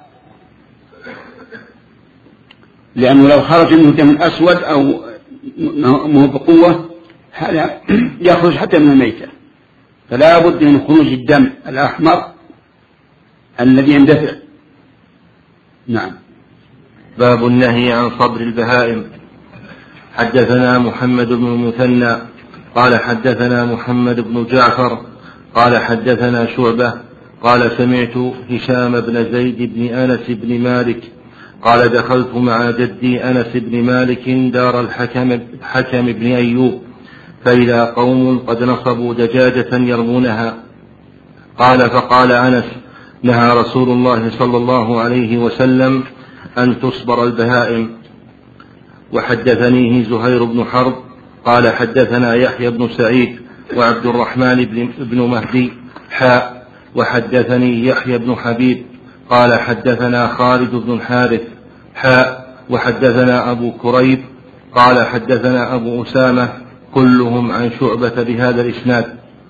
لأنه لو خرج منه الدم الأسود أو مو بقوة هذا يخرج حتى من الميتة، فلا بد من خروج الدم الأحمر الذي يندفع. نعم. باب النهي عن صبر البهائم. حدثنا محمد بن المثنى قال حدثنا محمد بن جعفر قال حدثنا شعبة قال سمعت هشام بن زيد بن أنس بن مالك قال دخلت مع جدي أنس بن مالك دار الحكم حكم بن أيوب، فإذا قوم قد نصبوا دجاجة يرمونها. قال فقال أنس نهى رسول الله صلى الله عليه وسلم أن تصبر البهائم. وحدثنيه زهير بن حرب قال حدثنا يحيى بن سعيد وعبد الرحمن بن مهدي حاء وحدثني يحيى بن حبيب قال حدثنا خالد بن الحارث حاء وحدثنا أبو كريب قال حدثنا أبو أسامة كلهم عن شعبة بهذا الإسناد.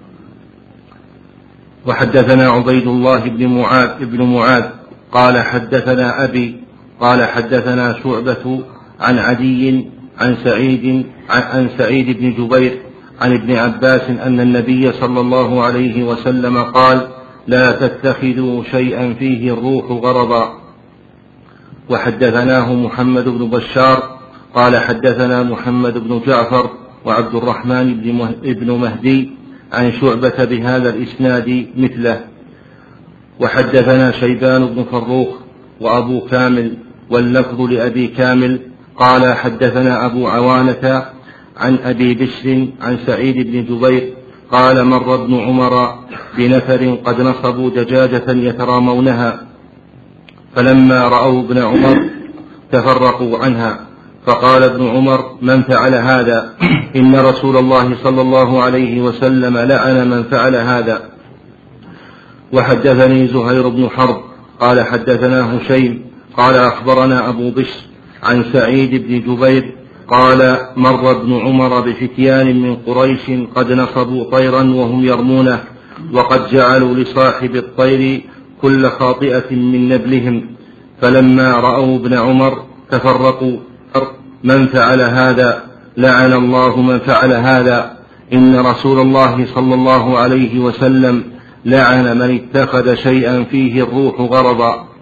وحدثنا عبيد الله بن معاذ بن معاذ قال حدثنا أبي قال حدثنا شعبة عن عدي عن سعيد عن سعيد بن جبير عن ابن عباس أن النبي صلى الله عليه وسلم قال لا تتخذوا شيئا فيه الروح غرضا. وحدثناه محمد بن بشار قال حدثنا محمد بن جعفر وعبد الرحمن بن مهدي عن شعبة بهذا الإسناد مثله. وحدثنا شيبان بن فروخ وأبو كامل واللفظ لأبي كامل قال حدثنا أبو عوانة عن أبي بشر عن سعيد بن جبير قال مر ابن عمر بنفر قد نصبوا دجاجة يترامونها، فلما رأوا ابن عمر تفرقوا عنها، فقال ابن عمر من فعل هذا؟ إن رسول الله صلى الله عليه وسلم لعن من فعل هذا. وحدثني زهير بن حرب قال حدثنا هشيم قال أخبرنا أبو بشر عن سعيد بن جبير قال مر ابن عمر بفتيان من قريش قد نصبوا طيرا وهم يرمونه، وقد جعلوا لصاحب الطير كل خاطئة من نبلهم، فلما رأوا ابن عمر تفرقوا من فعل هذا؟ لعن الله من فعل هذا. إن رسول الله صلى الله عليه وسلم لعن من اتخذ شيئا فيه الروح غرضا.